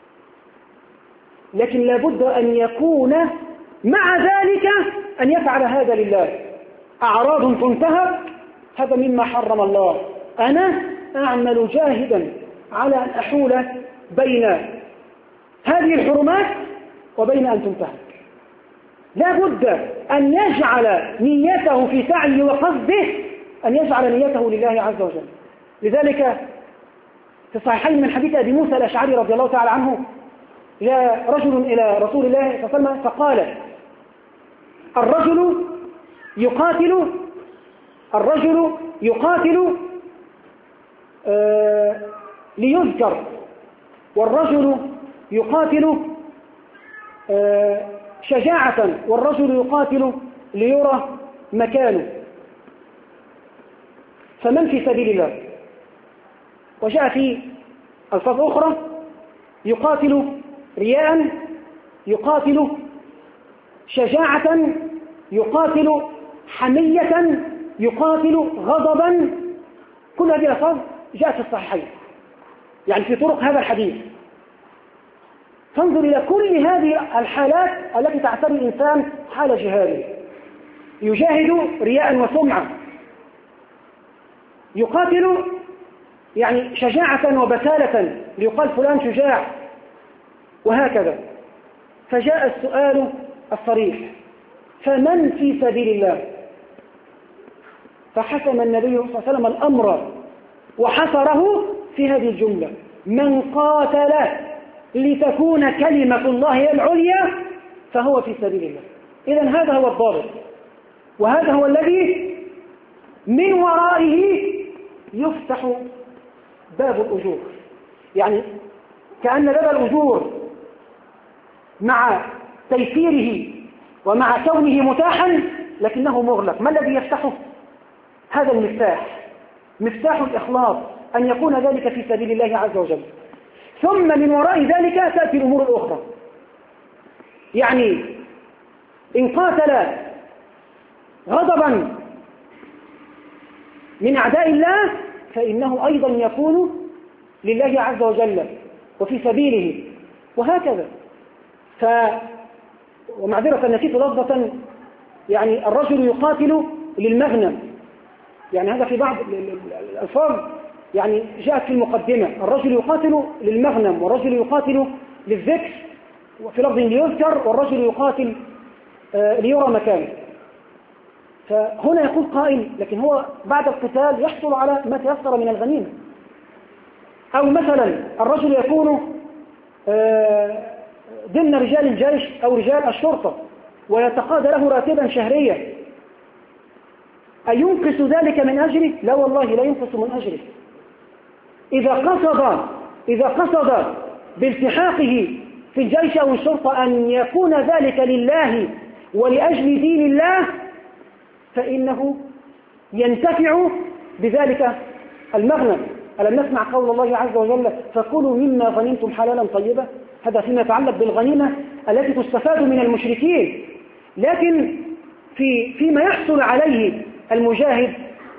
S1: لكن لابد أن يكون مع ذلك أن يفعل هذا لله. أعراض تنتهك هذا مما حرم الله، أنا أعمل جاهدا على أن أحول بين هذه الحرمات وبين أن تنتهك. لا بد أن يجعل نيته في سعيه وقصده أن يجعل نيته لله عز وجل. لذلك في الصحيحين من حديث أبي موسى الأشعري رضي الله تعالى عنه جاء رجل إلى رسول الله صلى الله عليه وسلم فقال: الرجل يقاتل الرجل يقاتل آه ليذكر، والرجل يقاتل آه شجاعة، والرجل يقاتل ليرى مكانه، فمن في سبيل الله؟ وجاء في ألفاظ أخرى: يقاتل رياء، يقاتل شجاعة، يقاتل حمية، يقاتل غضبا. كل هذه الألفاظ جاءت في الصحيحين، يعني في طرق هذا الحديث. فانظر إلى كل هذه الحالات التي تعتري الإنسان حال جهاده. يجاهد رياء وسمعة، يقاتل يعني شجاعة وبسالة ليقال فلان شجاع، وهكذا. فجاء السؤال الصريح: فمن في سبيل الله؟ فحسم النبي صلى الله عليه وسلم الأمر وحصره في هذه الجملة: من قاتل لتكون كلمة الله هي العليا فهو في سبيل الله. إذن هذا هو الضابط، وهذا هو الذي من ورائه يفتح باب الأجور. يعني كأن باب الأجور مع تيسيره ومع كونه متاحا لكنه مغلق. ما الذي يفتحه؟ هذا المفتاح، مفتاح الإخلاص، أن يكون ذلك في سبيل الله عز وجل. ثم من وراء ذلك تأتي الأمور الأخرى. يعني إن قاتل غضبا من أعداء الله فإنه أيضا يكون لله عز وجل وفي سبيله، وهكذا. ف ومعذرة نسيت لفظة، يعني الرجل يقاتل للمغنم، يعني هذا في بعض الألفاظ يعني جاءت في المقدمة، الرجل يقاتل للمغنم، والرجل يقاتل للذكر، وفي لفظ ليذكر، والرجل يقاتل ليرى مكانه. فهنا يقول قائل لكن هو بعد القتال يحصل على ما تيسر من الغنيمة. أو مثلا الرجل يكون ضمن رجال الجيش أو رجال الشرطة ويتقاضى له راتبا شهريا، أينقص ذلك من أجره؟ لا والله لا ينقص من أجره. إذا قصد إذا قصد بالتحاقه في الجيش أو الشرطة أن يكون ذلك لله ولأجل دين الله فإنه ينتفع بذلك المغنم. ألم نسمع قول الله عز وجل فكلوا مما غنمتم حلالا طيبا؟ هذا فيما يتعلق بالغنيمة التي تستفاد من المشركين. لكن في فيما يحصل عليه المجاهد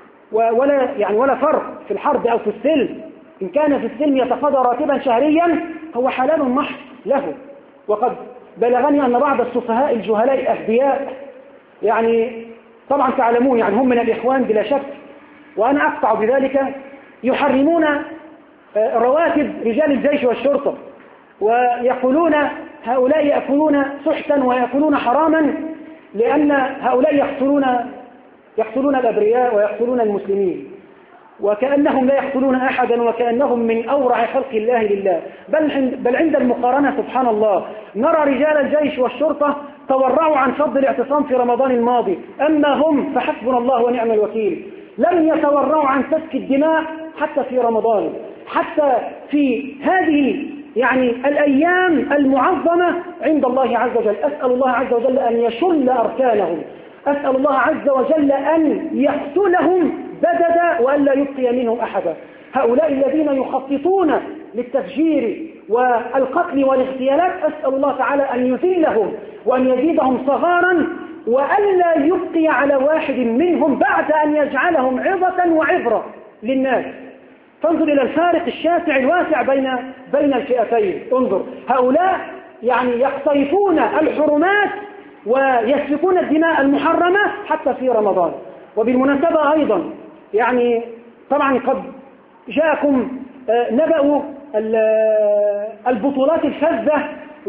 S1: ولا يعني ولا فرق في الحرب أو في السلم، إن كان في السلم يتقاضى راتبا شهريا هو حلال محض له. وقد بلغني أن بعض السفهاء الجهلاء الأغبياء، يعني طبعا تعلمون يعني هم من الإخوان بلا شك وأنا أقطع بذلك، يحرمون رواتب رجال الجيش والشرطة، ويقولون هؤلاء يأكلون سحتا ويأكلون حراما لأن هؤلاء يقتلون يقتلون الأبرياء ويقتلون المسلمين، وكأنهم لا يقتلون أحدا وكأنهم من أورع خلق الله لله. بل, بل عند المقارنة سبحان الله نرى رجال الجيش والشرطة تورعوا عن فضل الاعتصام في رمضان الماضي، أما هم فحسبنا الله ونعم الوكيل لم يتورعوا عن سفك الدماء حتى في رمضان، حتى في هذه يعني الأيام المعظمة عند الله عز وجل. أسأل الله عز وجل أن يشل أركانهم، أسأل الله عز وجل أن يقتلهم بددا وأن لا يبقي منهم أحدا. هؤلاء الذين يخططون للتفجير والقتل والاغتيالات أسأل الله تعالى أن يذلهم وأن يزيدهم صغارا وأن لا يبقي على واحد منهم بعد أن يجعلهم عظة وعبرة للناس. فانظر إلى الفارق الشاسع الواسع بين بين الفئتين. انظر هؤلاء يعني يقترفون الحرمات ويسفكون الدماء المحرمة حتى في رمضان. وبالمناسبة أيضا يعني طبعا قد جاءكم نبأ البطولات الفذة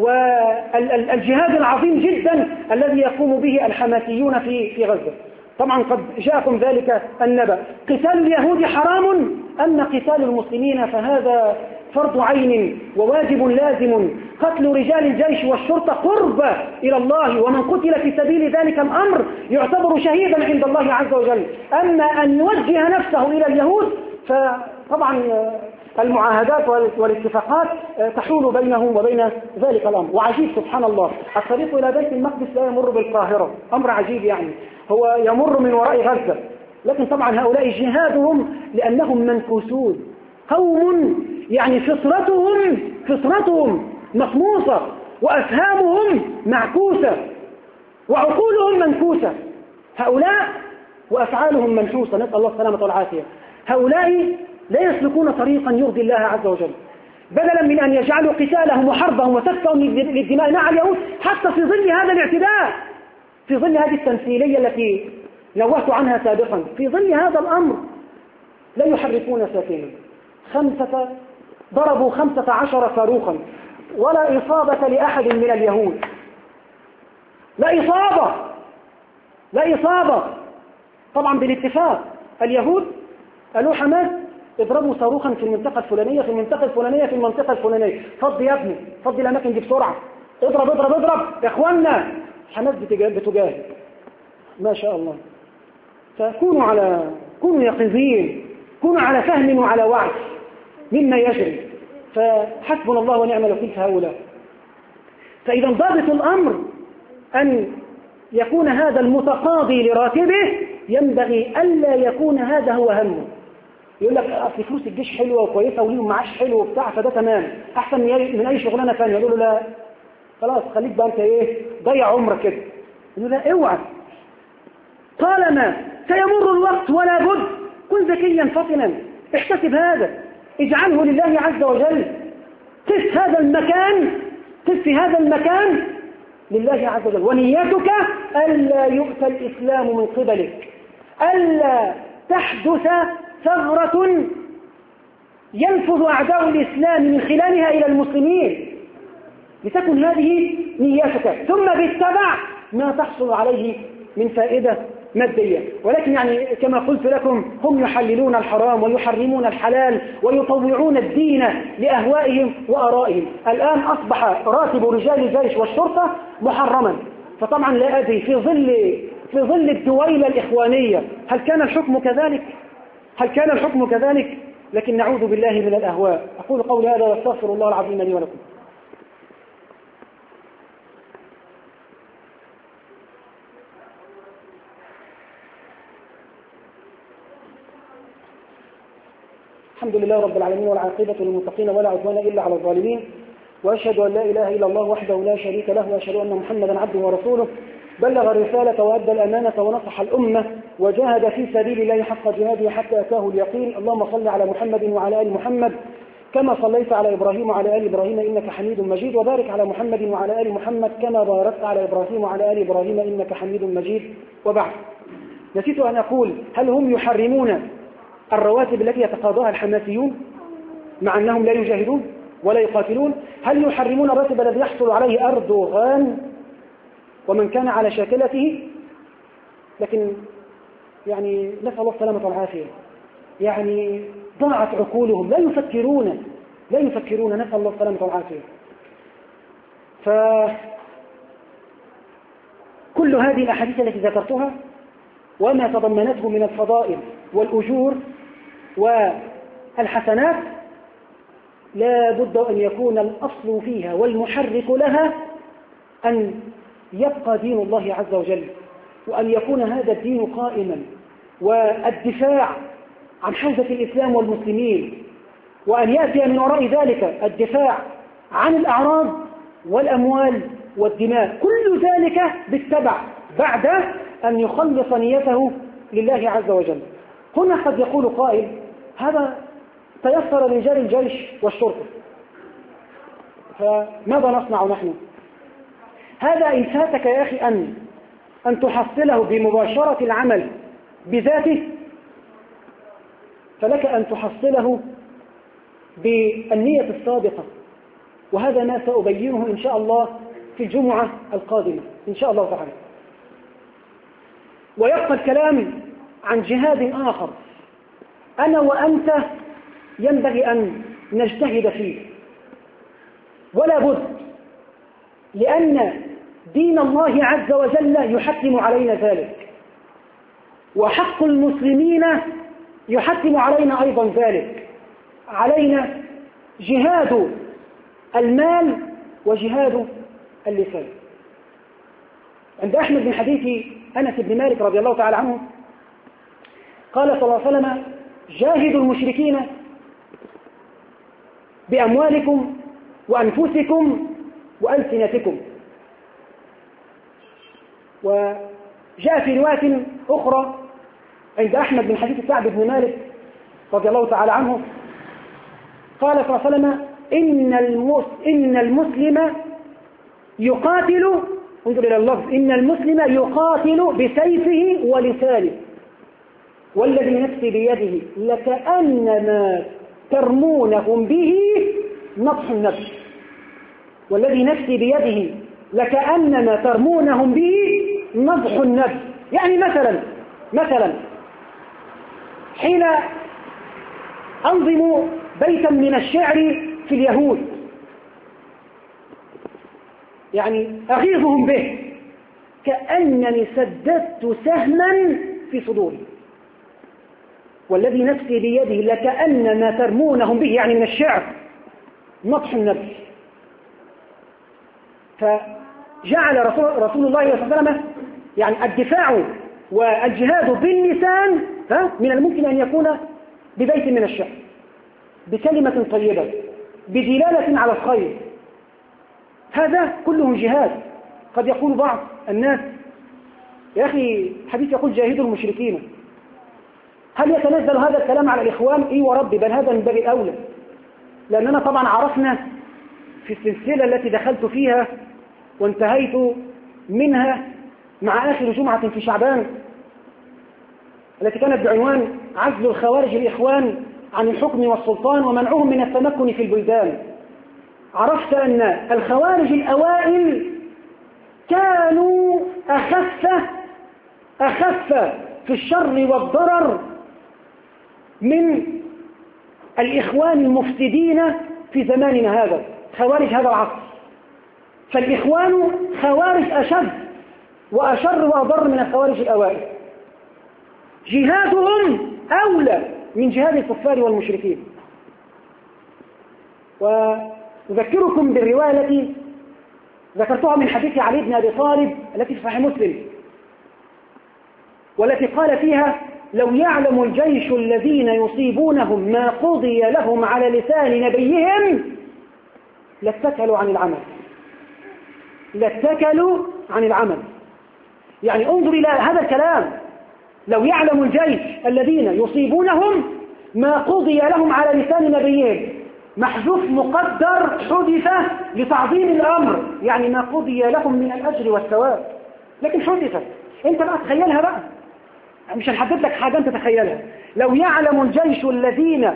S1: والجهاد العظيم جدا الذي يقوم به الحماسيون في في غزة. طبعا قد جاءكم ذلك النبأ. قتال اليهود حرام، أما قتال المسلمين فهذا فرض عين وواجب لازم. قتل رجال الجيش والشرطة قربة إلى الله، ومن قتل في سبيل ذلك الأمر يعتبر شهيدا عند الله عز وجل. أما أن يوجه نفسه إلى اليهود فطبعا المعاهدات والاتفاقات تحول بينهم وبين ذلك الأمر. وعجيب سبحان الله الطريق إلى بيت المقدس لا يمر بالقاهرة، أمر عجيب يعني هو يمر من وراء غزة. لكن طبعا هؤلاء جهادهم لأنهم منكوسون، قوم يعني فطرتهم فطرتهم مخموصة وأفهامهم معكوسة وعقولهم منكوسة. هؤلاء وأفعالهم منحوسة، نسأل الله السلامة والعافية. هؤلاء لا يسلكون طريقا يرضي الله عز وجل، بدلا من أن يجعلوا قتالهم وحربهم وسفكهم للدماء مع اليهود حتى في ظل هذا الاعتداء، في ظل هذه التمثيلية التي نوهت عنها سابقا، في ظل هذا الأمر لا يحركون ساكنا. خمسة ضربوا خمسة عشر صاروخا ولا إصابة لأحد من اليهود، لا إصابة لا إصابة طبعا بالاتفاق. اليهود قالوا حماس اضربوا صاروخا في المنطقة الفلانية في المنطقة الفلانية في المنطقة الفلانية. فضي يا ابني، فضي الأماكن دي بسرعة، اضرب اضرب اضرب يا اخوانا. حماس بتجاهد ما شاء الله. فكونوا على كونوا يقظين، كونوا على فهم وعلى وعي مما يجري، فحسبنا الله ونعم الوكيل في هؤلاء. فإذا ضابط الأمر أن يكون هذا المتقاضي لراتبه ينبغي ألا يكون هذا هو همه. يقول لك أصل فلوس الجيش حلوة وكويسة وليهم معاش حلو وبتاع، فده تمام أحسن من أي شغلانة ثانية. يقول له لا خلاص خليك بقى أنت إيه ضيع عمرك كده. يقول له لا اوعى، طالما سيمر الوقت ولا بد كن ذكيا فطنا، احتسب هذا، اجعله لله عز وجل. قف هذا المكان، قف في هذا المكان لله عز وجل، ونيتك ألا يؤتى الإسلام من قبلك، ألا تحدث ثغرة ينفذ أعداء الإسلام من خلالها إلى المسلمين، لتكن هذه نيتك، ثم بالتبع ما تحصل عليه من فائدة مادية. ولكن يعني كما قلت لكم هم يحللون الحرام ويحرمون الحلال ويطوعون الدين لأهوائهم وآرائهم. الآن أصبح راتب رجال الجيش والشرطة محرما، فطبعا لا أدري في ظل في ظل الدويلة الإخوانية هل كان الحكم كذلك؟ هل كان الحكم كذلك؟ لكن نعوذ بالله من الأهواء. أقول قولي هذا واستغفر الله العظيم لي ولكم. الحمد لله رب العالمين، والعاقبة للمتقين ولا عدوان إلا على الظالمين، وأشهد أن لا إله إلا الله وحده لا شريك له، وأشهد أن محمدا عبده ورسوله، بلغ الرسالة وأدى الأمانة ونصح الأمة وجاهد في سبيل الله حق جهاده حتى أتاه اليقين. اللهم صل على محمد وعلى آل محمد كما صليت على إبراهيم وعلى آل إبراهيم إنك حميد مجيد، وبارك على محمد وعلى آل محمد كما باركت على إبراهيم وعلى آل إبراهيم إنك حميد مجيد. وبعد، نسيت أن أقول هل هم يحرمون الرواتب التي يتقاضاها الحماسيون مع أنهم لا يجاهدون ولا يقاتلون؟ هل يحرمون الراتب الذي يحصل عليه أردوغان ومن كان على شاكلته؟ لكن يعني نسأل الله السلامة والعافية، يعني ضاعت عقولهم، لا يفكرون لا يفكرون نسأل الله السلامة والعافية. فكل هذه الأحاديث التي ذكرتها وما تضمنته من الفضائل والأجور والحسنات لا بد أن يكون الأصل فيها والمحرك لها أن يبقى دين الله عز وجل، وأن يكون هذا الدين قائما، والدفاع عن حوزة الإسلام والمسلمين، وأن يأتي من وراء ذلك الدفاع عن الأعراض والأموال والدماء، كل ذلك بالتبع بعد أن يخلص نيته لله عز وجل. هنا قد يقول قائل هذا تيسر لرجال الجيش والشرطة، فماذا نصنع نحن؟ هذا إن فاتك يا أخي أن أن تحصله بمباشرة العمل بذاته، فلك أن تحصله بالنية الصادقة، وهذا ما سأبينه إن شاء الله في الجمعة القادمة إن شاء الله تعالى. ويبقى الكلام عن جهاد آخر أنا وأنت ينبغي أن نجتهد فيه ولا بد، لأن دين الله عز وجل يحتم علينا ذلك، وحق المسلمين يحتم علينا أيضا ذلك. علينا جهاد المال وجهاد اللسان. عند أحمد من حديث أنس بن مالك رضي الله تعالى عنه قال صلى الله عليه وسلم: جاهدوا المشركين بأموالكم وأنفسكم وألسنتكم. وجاء في رواية أخرى عند أحمد من حديث سعد بن مالك رضي الله تعالى عنه قال صلى الله عليه وسلم: إن المسلم يقاتل، انظر إلى اللفظ، إن المسلم يقاتل بسيفه ولسانه، والذي نفسي بيده لكأنما ترمونهم به نطح النبل، والذي نفسي بيده لكأنما ترمونهم به نضح النبل. يعني مثلا مثلا حين أنظم بيتا من الشعر في اليهود، يعني أغيظهم به كأنني سددت سهما في صدوري، والذي نفسي بيده لكأن ما ترمونهم به، يعني من الشعر، نطح النبي. فجعل رسول, رسول الله صلى الله عليه وسلم يعني الدفاع والجهاد باللسان ها من الممكن أن يكون ببيت من الشعر، بكلمة طيبة، بدلالة على الخير. هذا كله جهاد. قد يقول بعض الناس: يا أخي حديث يقول جاهدوا المشركين، هل يتنزل هذا الكلام على الإخوان؟ إيه وربي، بل هذا من باب الأولى، لأننا طبعا عرفنا في السلسلة التي دخلت فيها وانتهيت منها مع آخر جمعة في شعبان، التي كانت بعنوان عزل الخوارج الإخوان عن الحكم والسلطان ومنعهم من التمكن في البلدان، عرفت أن الخوارج الأوائل كانوا أخف أخف في الشر والضرر من الإخوان المفسدين في زماننا هذا، خوارج هذا العصر. فالإخوان خوارج أشد وأشر وأضر من الخوارج الأوائل، جهادهم أولى من جهاد الكفار والمشركين. وأذكركم بالرواية التي ذكرتها من حديث علي بن أبي طالب التي في صحيح مسلم، والتي قال فيها: لو يعلم الجيش الذين يصيبونهم ما قضي لهم على لسان نبيهم لاتكلوا عن العمل، لاتكلوا عن العمل. يعني انظر إلى هذا الكلام: لو يعلم الجيش الذين يصيبونهم ما قضي لهم على لسان نبيهم، محذوف مقدر حذف لتعظيم الأمر، يعني ما قضي لهم من الأجر والثواب، لكن حذفت. انت بقى تخيلها بقى، مش هنحدد لك حاجة انت تخيلها. لو يعلم الجيش الذين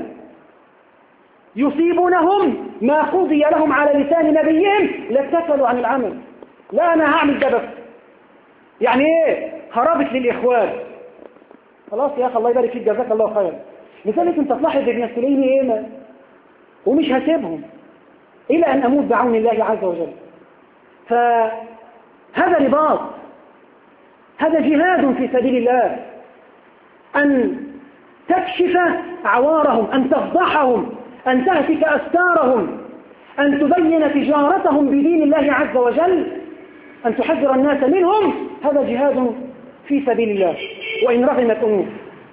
S1: يصيبونهم ما قضي لهم على لسان نبيهم لاتكلوا عن العمل. لا أنا هعمل ده بس، يعني ايه؟ خرابت للإخوان. خلاص يا أخي الله يبارك فيك، جزاك الله خير. لذلك انت تلاحظ ابن السليمي ايه، ومش هسيبهم إلى أن أموت بعون الله عز وجل. فهذا رباط، هذا جهاد في سبيل الله، أن تكشف عوارهم، أن تفضحهم، أن تهتك أستارهم، أن تبين تجارتهم بدين الله عز وجل، أن تحذر الناس منهم. هذا جهاد في سبيل الله وإن رغمت أمور.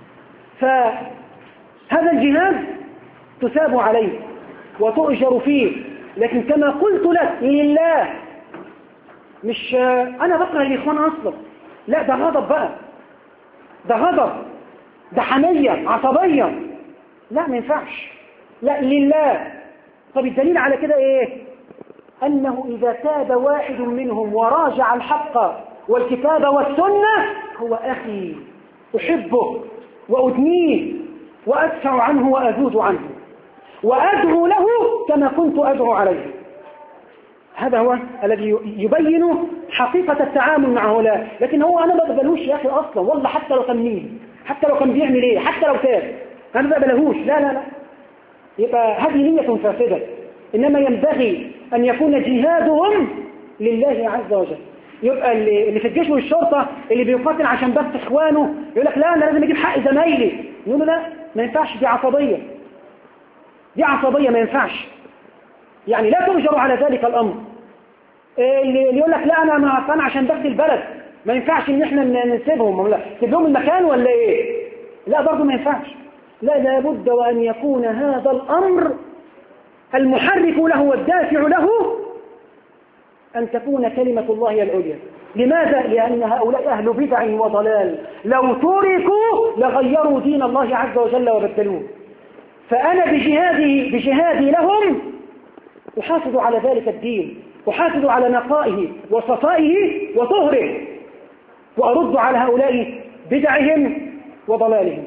S1: فهذا الجهاد تثاب عليه وتؤجر فيه، لكن كما قلت لك لله، مش أنا بكره الإخوان أصلا، لا ده غضب بقى، ده غضب، ده حمية عصبية، لا ما ينفعش، لا لله. طب الدليل على كده إيه؟ أنه إذا تاب واحد منهم وراجع الحق والكتاب والسنة هو أخي، أحبه وأدنيه وأدفع عنه وأذود عنه وأدعو له كما كنت أدعو عليه. هذا هو الذي يبين حقيقة التعامل مع هؤلاء. لكن هو أنا ما بقبلوش يا أخي أصلا، والله حتى لو كان مين، حتى لو كان بيعمل إيه، حتى لو تاب أنا ما بقبلهوش، لا لا لا. يبقى هذه نية فاسدة. إنما ينبغي أن يكون جهادهم لله عز وجل. يبقى اللي في الجيش والشرطة اللي بيقاتل عشان بس إخوانه يقول لك لا أنا لازم أجيب حق زمايلي، يقول له لا ما ينفعش، دي عصبية، دي عصبية ما ينفعش، يعني لا تؤجر على ذلك الأمر. اللي يقول لك لا أنا ما أنا عشان بس البلد ما ينفعش إن إحنا نسيبهم، لا نسيب لهم المكان ولا إيه؟ لا برضه ما ينفعش. لا لابد وأن يكون هذا الأمر المحرك له والدافع له أن تكون كلمة الله العليا. لماذا؟ لأن هؤلاء أهل بدع وضلال، لو تركوا لغيروا دين الله عز وجل وبدلوه. فأنا بجهادي, بجهادي لهم أحافظ على ذلك الدين، أحافظ على نقائه وصفائه وطهره، وأرد على هؤلاء بدعهم وضلالهم.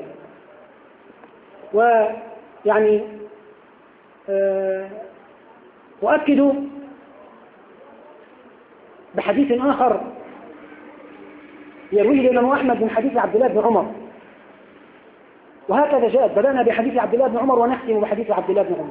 S1: ويعني أه أؤكد بحديث آخر يرويه الإمام أحمد من حديث عبد الله بن عمر وهكذا جاءت. بدأنا بحديث عبد الله بن عمر ونختم بحديث عبد الله بن عمر.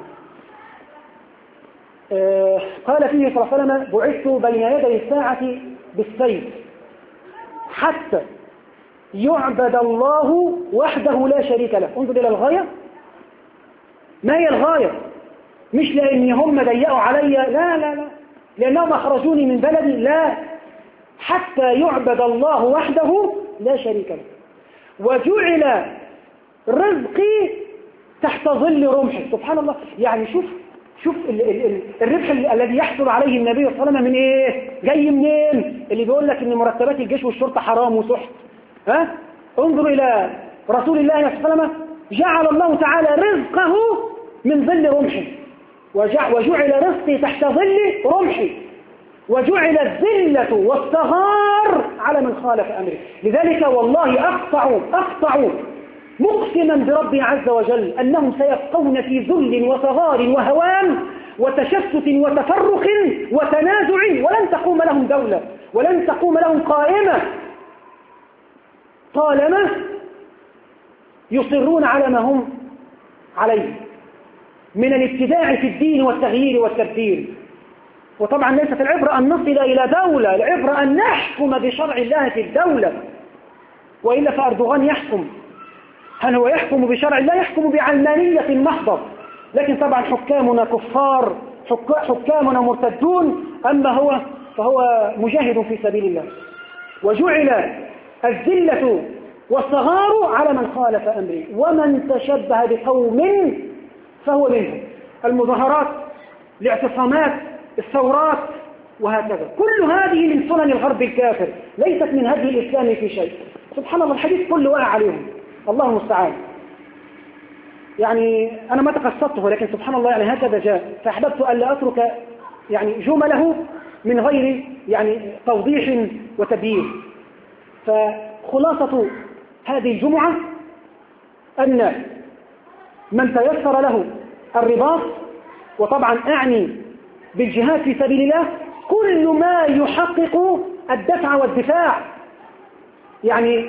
S1: آه قال فيه صلى الله عليه وسلم: بعثت بين يدي الساعة بالسيف حتى يعبد الله وحده لا شريك له. انظر إلى الغاية. ما هي الغاية؟ مش لأن هم ضيقوا علي، لا لا لا، لأنهم أخرجوني من بلدي، لا، حتى يعبد الله وحده لا شريك له، وجعل رزقي تحت ظل رمحي. سبحان الله. يعني شوف شوف ال ال ال الربح الذي يحصل عليه النبي صلى الله عليه وسلم من ايه؟ جاي منين؟ اللي بيقول لك ان مرتبات الجيش والشرطه حرام وسحت. ها؟ انظر الى رسول الله صلى الله عليه وسلم، جعل الله تعالى رزقه من ظل رمحي، وجعل رزقي تحت ظل رمحي، وجعل الذلة والصغار على من خالف أمره. لذلك والله أقطع أقطع مقسما بربي عز وجل أنهم سيبقون في ذل وصغار وهوان وتشتت وتفرق وتنازع، ولن تقوم لهم دولة ولن تقوم لهم قائمة طالما يصرون على ما هم عليه من الابتداع في الدين والتغيير والتبديل. وطبعا ليست العبرة أن نصل إلى دولة، العبرة أن نحكم بشرع الله في الدولة. وإلا فأردوغان يحكم، هل هو يحكم بشرع الله؟ يحكم بعلمانية محضة. لكن طبعا حكامنا كفار، حكامنا مرتدون، أما هو فهو مجاهد في سبيل الله. وجعل الذلة والصغار على من خالف أمري، ومن تشبه بقوم فهو منهم. المظاهرات، الاعتصامات، الثورات، وهكذا، كل هذه من سنن الغرب الكافر، ليست من هدي الإسلام في شيء. سبحان الله، الحديث كله واقع عليهم، الله المستعان. يعني أنا ما تقصدته، لكن سبحان الله يعني هكذا جاء، فأحببت ألا أترك يعني جمله من غير يعني توضيح وتبيين. فخلاصة هذه الجمعة أن من تيسر له الرباط، وطبعا أعني بالجهاد في سبيل الله كل ما يحقق الدفع والدفاع، يعني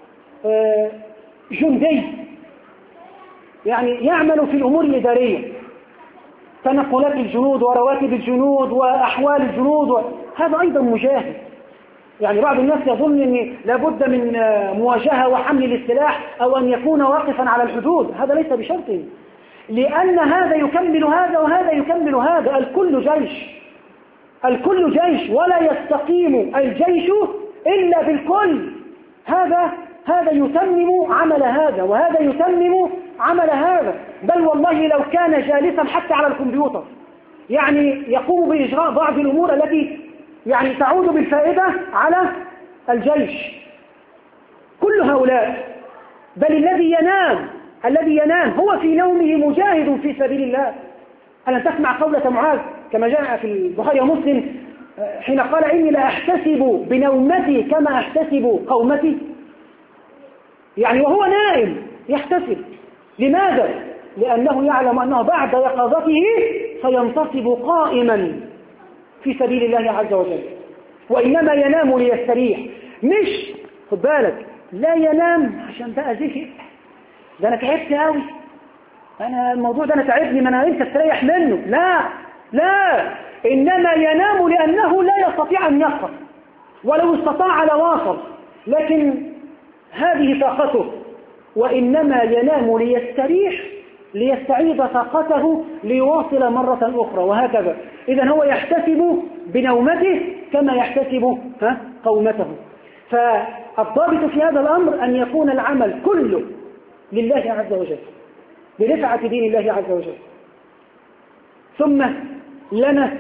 S1: جندي يعني يعمل في الأمور الإدارية، تنقلات الجنود ورواتب الجنود وأحوال الجنود، هذا أيضا مجاهد. يعني بعض الناس يظن أن لابد من مواجهة وحمل السلاح أو أن يكون واقفا على الحدود، هذا ليس بشرط، لأن هذا يكمل هذا وهذا يكمل هذا، الكل جيش، الكل جيش، ولا يستقيم الجيش إلا بالكل. هذا هذا يتمم عمل هذا، وهذا يتمم عمل هذا، بل والله لو كان جالسا حتى على الكمبيوتر يعني يقوم بإجراء بعض الأمور التي يعني تعود بالفائدة على الجيش. كل هؤلاء، بل الذي ينام الذي ينام هو في نومه مجاهد في سبيل الله. ألم تسمع قولة معاذ كما جاء في البخاري ومسلم حين قال: إني لا أحتسب بنومتي كما أحتسب قومتي؟ يعني وهو نائم يحتسب. لماذا؟ لأنه يعلم أنه بعد يقظته سينتصب قائما في سبيل الله عز وجل، وإنما ينام ليستريح. مش خد بالك، لا ينام عشان بقى زهق، ده أنا تعبت قوي، أنا الموضوع ده أنا تعبني، ما أنا أنت تريح منه. لا لا، إنما ينام لأنه لا يستطيع أن يسقط، ولو استطاع لواصل، لكن هذه طاقته، وإنما ينام ليستريح ليستعيد طاقته ليواصل مرة أخرى، وهكذا. إذن هو يحتسب بنومته كما يحتسب قومته. فالضابط في هذا الأمر أن يكون العمل كله لله عز وجل، برفعة دين الله عز وجل. ثم لنا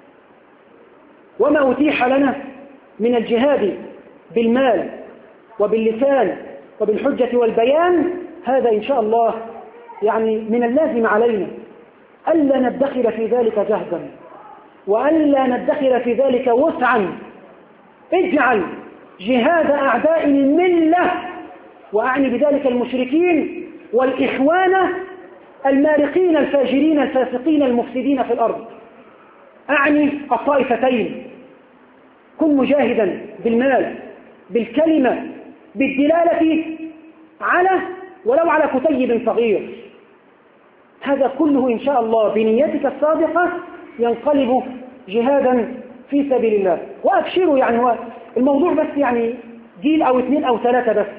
S1: وما أتيح لنا من الجهاد بالمال وباللسان وبالحجة والبيان، هذا إن شاء الله يعني من اللازم علينا ألا ندخر في ذلك جهدا، وألا ندخر في ذلك وسعا. اجعل جهاد أعداء الملة، وأعني بذلك المشركين والإخوان المارقين الفاجرين الفاسقين المفسدين في الأرض، أعني الطائفتين. كن مجاهدا بالمال، بالكلمة، بالدلالة على ولو على كتيب صغير. هذا كله إن شاء الله بنيتك الصادقة ينقلب جهادا في سبيل الله. وأبشروا، يعني هو الموضوع بس يعني جيل أو اثنين أو ثلاثة بس،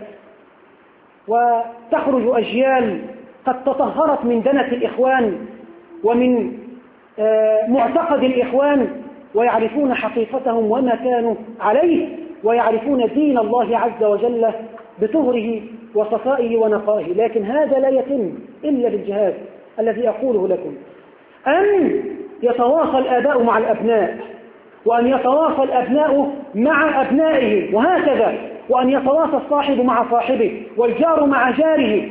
S1: وتخرج أجيال قد تطهرت من دنس الإخوان ومن معتقد الإخوان، ويعرفون حقيقتهم وما كانوا عليه، ويعرفون دين الله عز وجل بطهره وصفائه ونقائه. لكن هذا لا يتم إلا بالجهاد الذي أقوله لكم، أن يتواصل الآباء مع الأبناء، وأن يتواصل الأبناء مع أبنائهم، وهكذا، وأن يتواصل الصاحب مع صاحبه والجار مع جاره،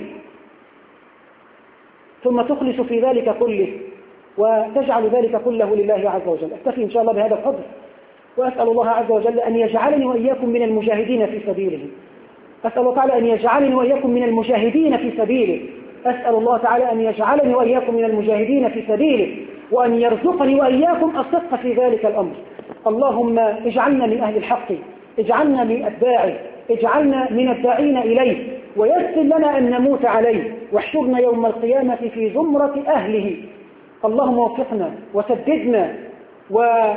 S1: ثم تخلص في ذلك كله وتجعل ذلك كله لله عز وجل. أكتفي إن شاء الله بهذا القدر، وأسأل الله عز وجل أن يجعلني وإياكم من المجاهدين في سبيله. أسأل الله تعالى أن يجعلني وإياكم من المجاهدين في سبيله. أسأل الله تعالى أن يجعلني وإياكم من المجاهدين في سبيله، وأن يرزقني وإياكم الصدق في ذلك الأمر. اللهم اجعلنا من أهل الحق، اجعلنا من أتباعه، اجعلنا من الداعين إليه، ويسر لنا أن نموت عليه، واحشرنا يوم القيامة في زمرة أهله. اللهم وفقنا وسددنا وأصلح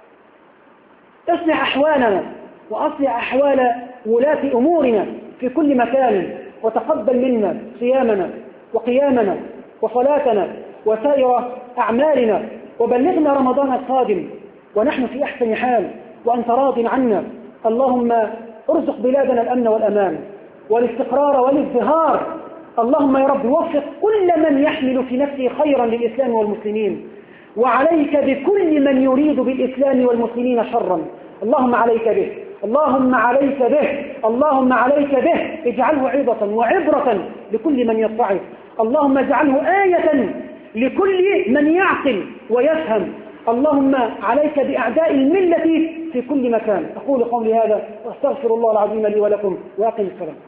S1: أحوالنا وأصلح أحوال ولاة أمورنا في كل مكان، وتقبل منا صيامنا وقيامنا وصلاتنا وسائر أعمالنا، وبلغنا رمضان القادم ونحن في أحسن حال وأنت راض عنا. اللهم ارزق بلادنا الأمن والأمان والاستقرار والازدهار. اللهم يا رب وفق كل من يحمل في نفسه خيرا للإسلام والمسلمين، وعليك بكل من يريد بالإسلام والمسلمين شرا. اللهم عليك به، اللهم عليك به، اللهم عليك به. اجعله عظة وعبرة لكل من يتعظ. اللهم اجعله آية لكل من يعقل ويفهم. اللهم عليك بأعداء الملة في كل مكان. أقول قولي هذا وأستغفر الله العظيم لي ولكم، وأقم الصلاة.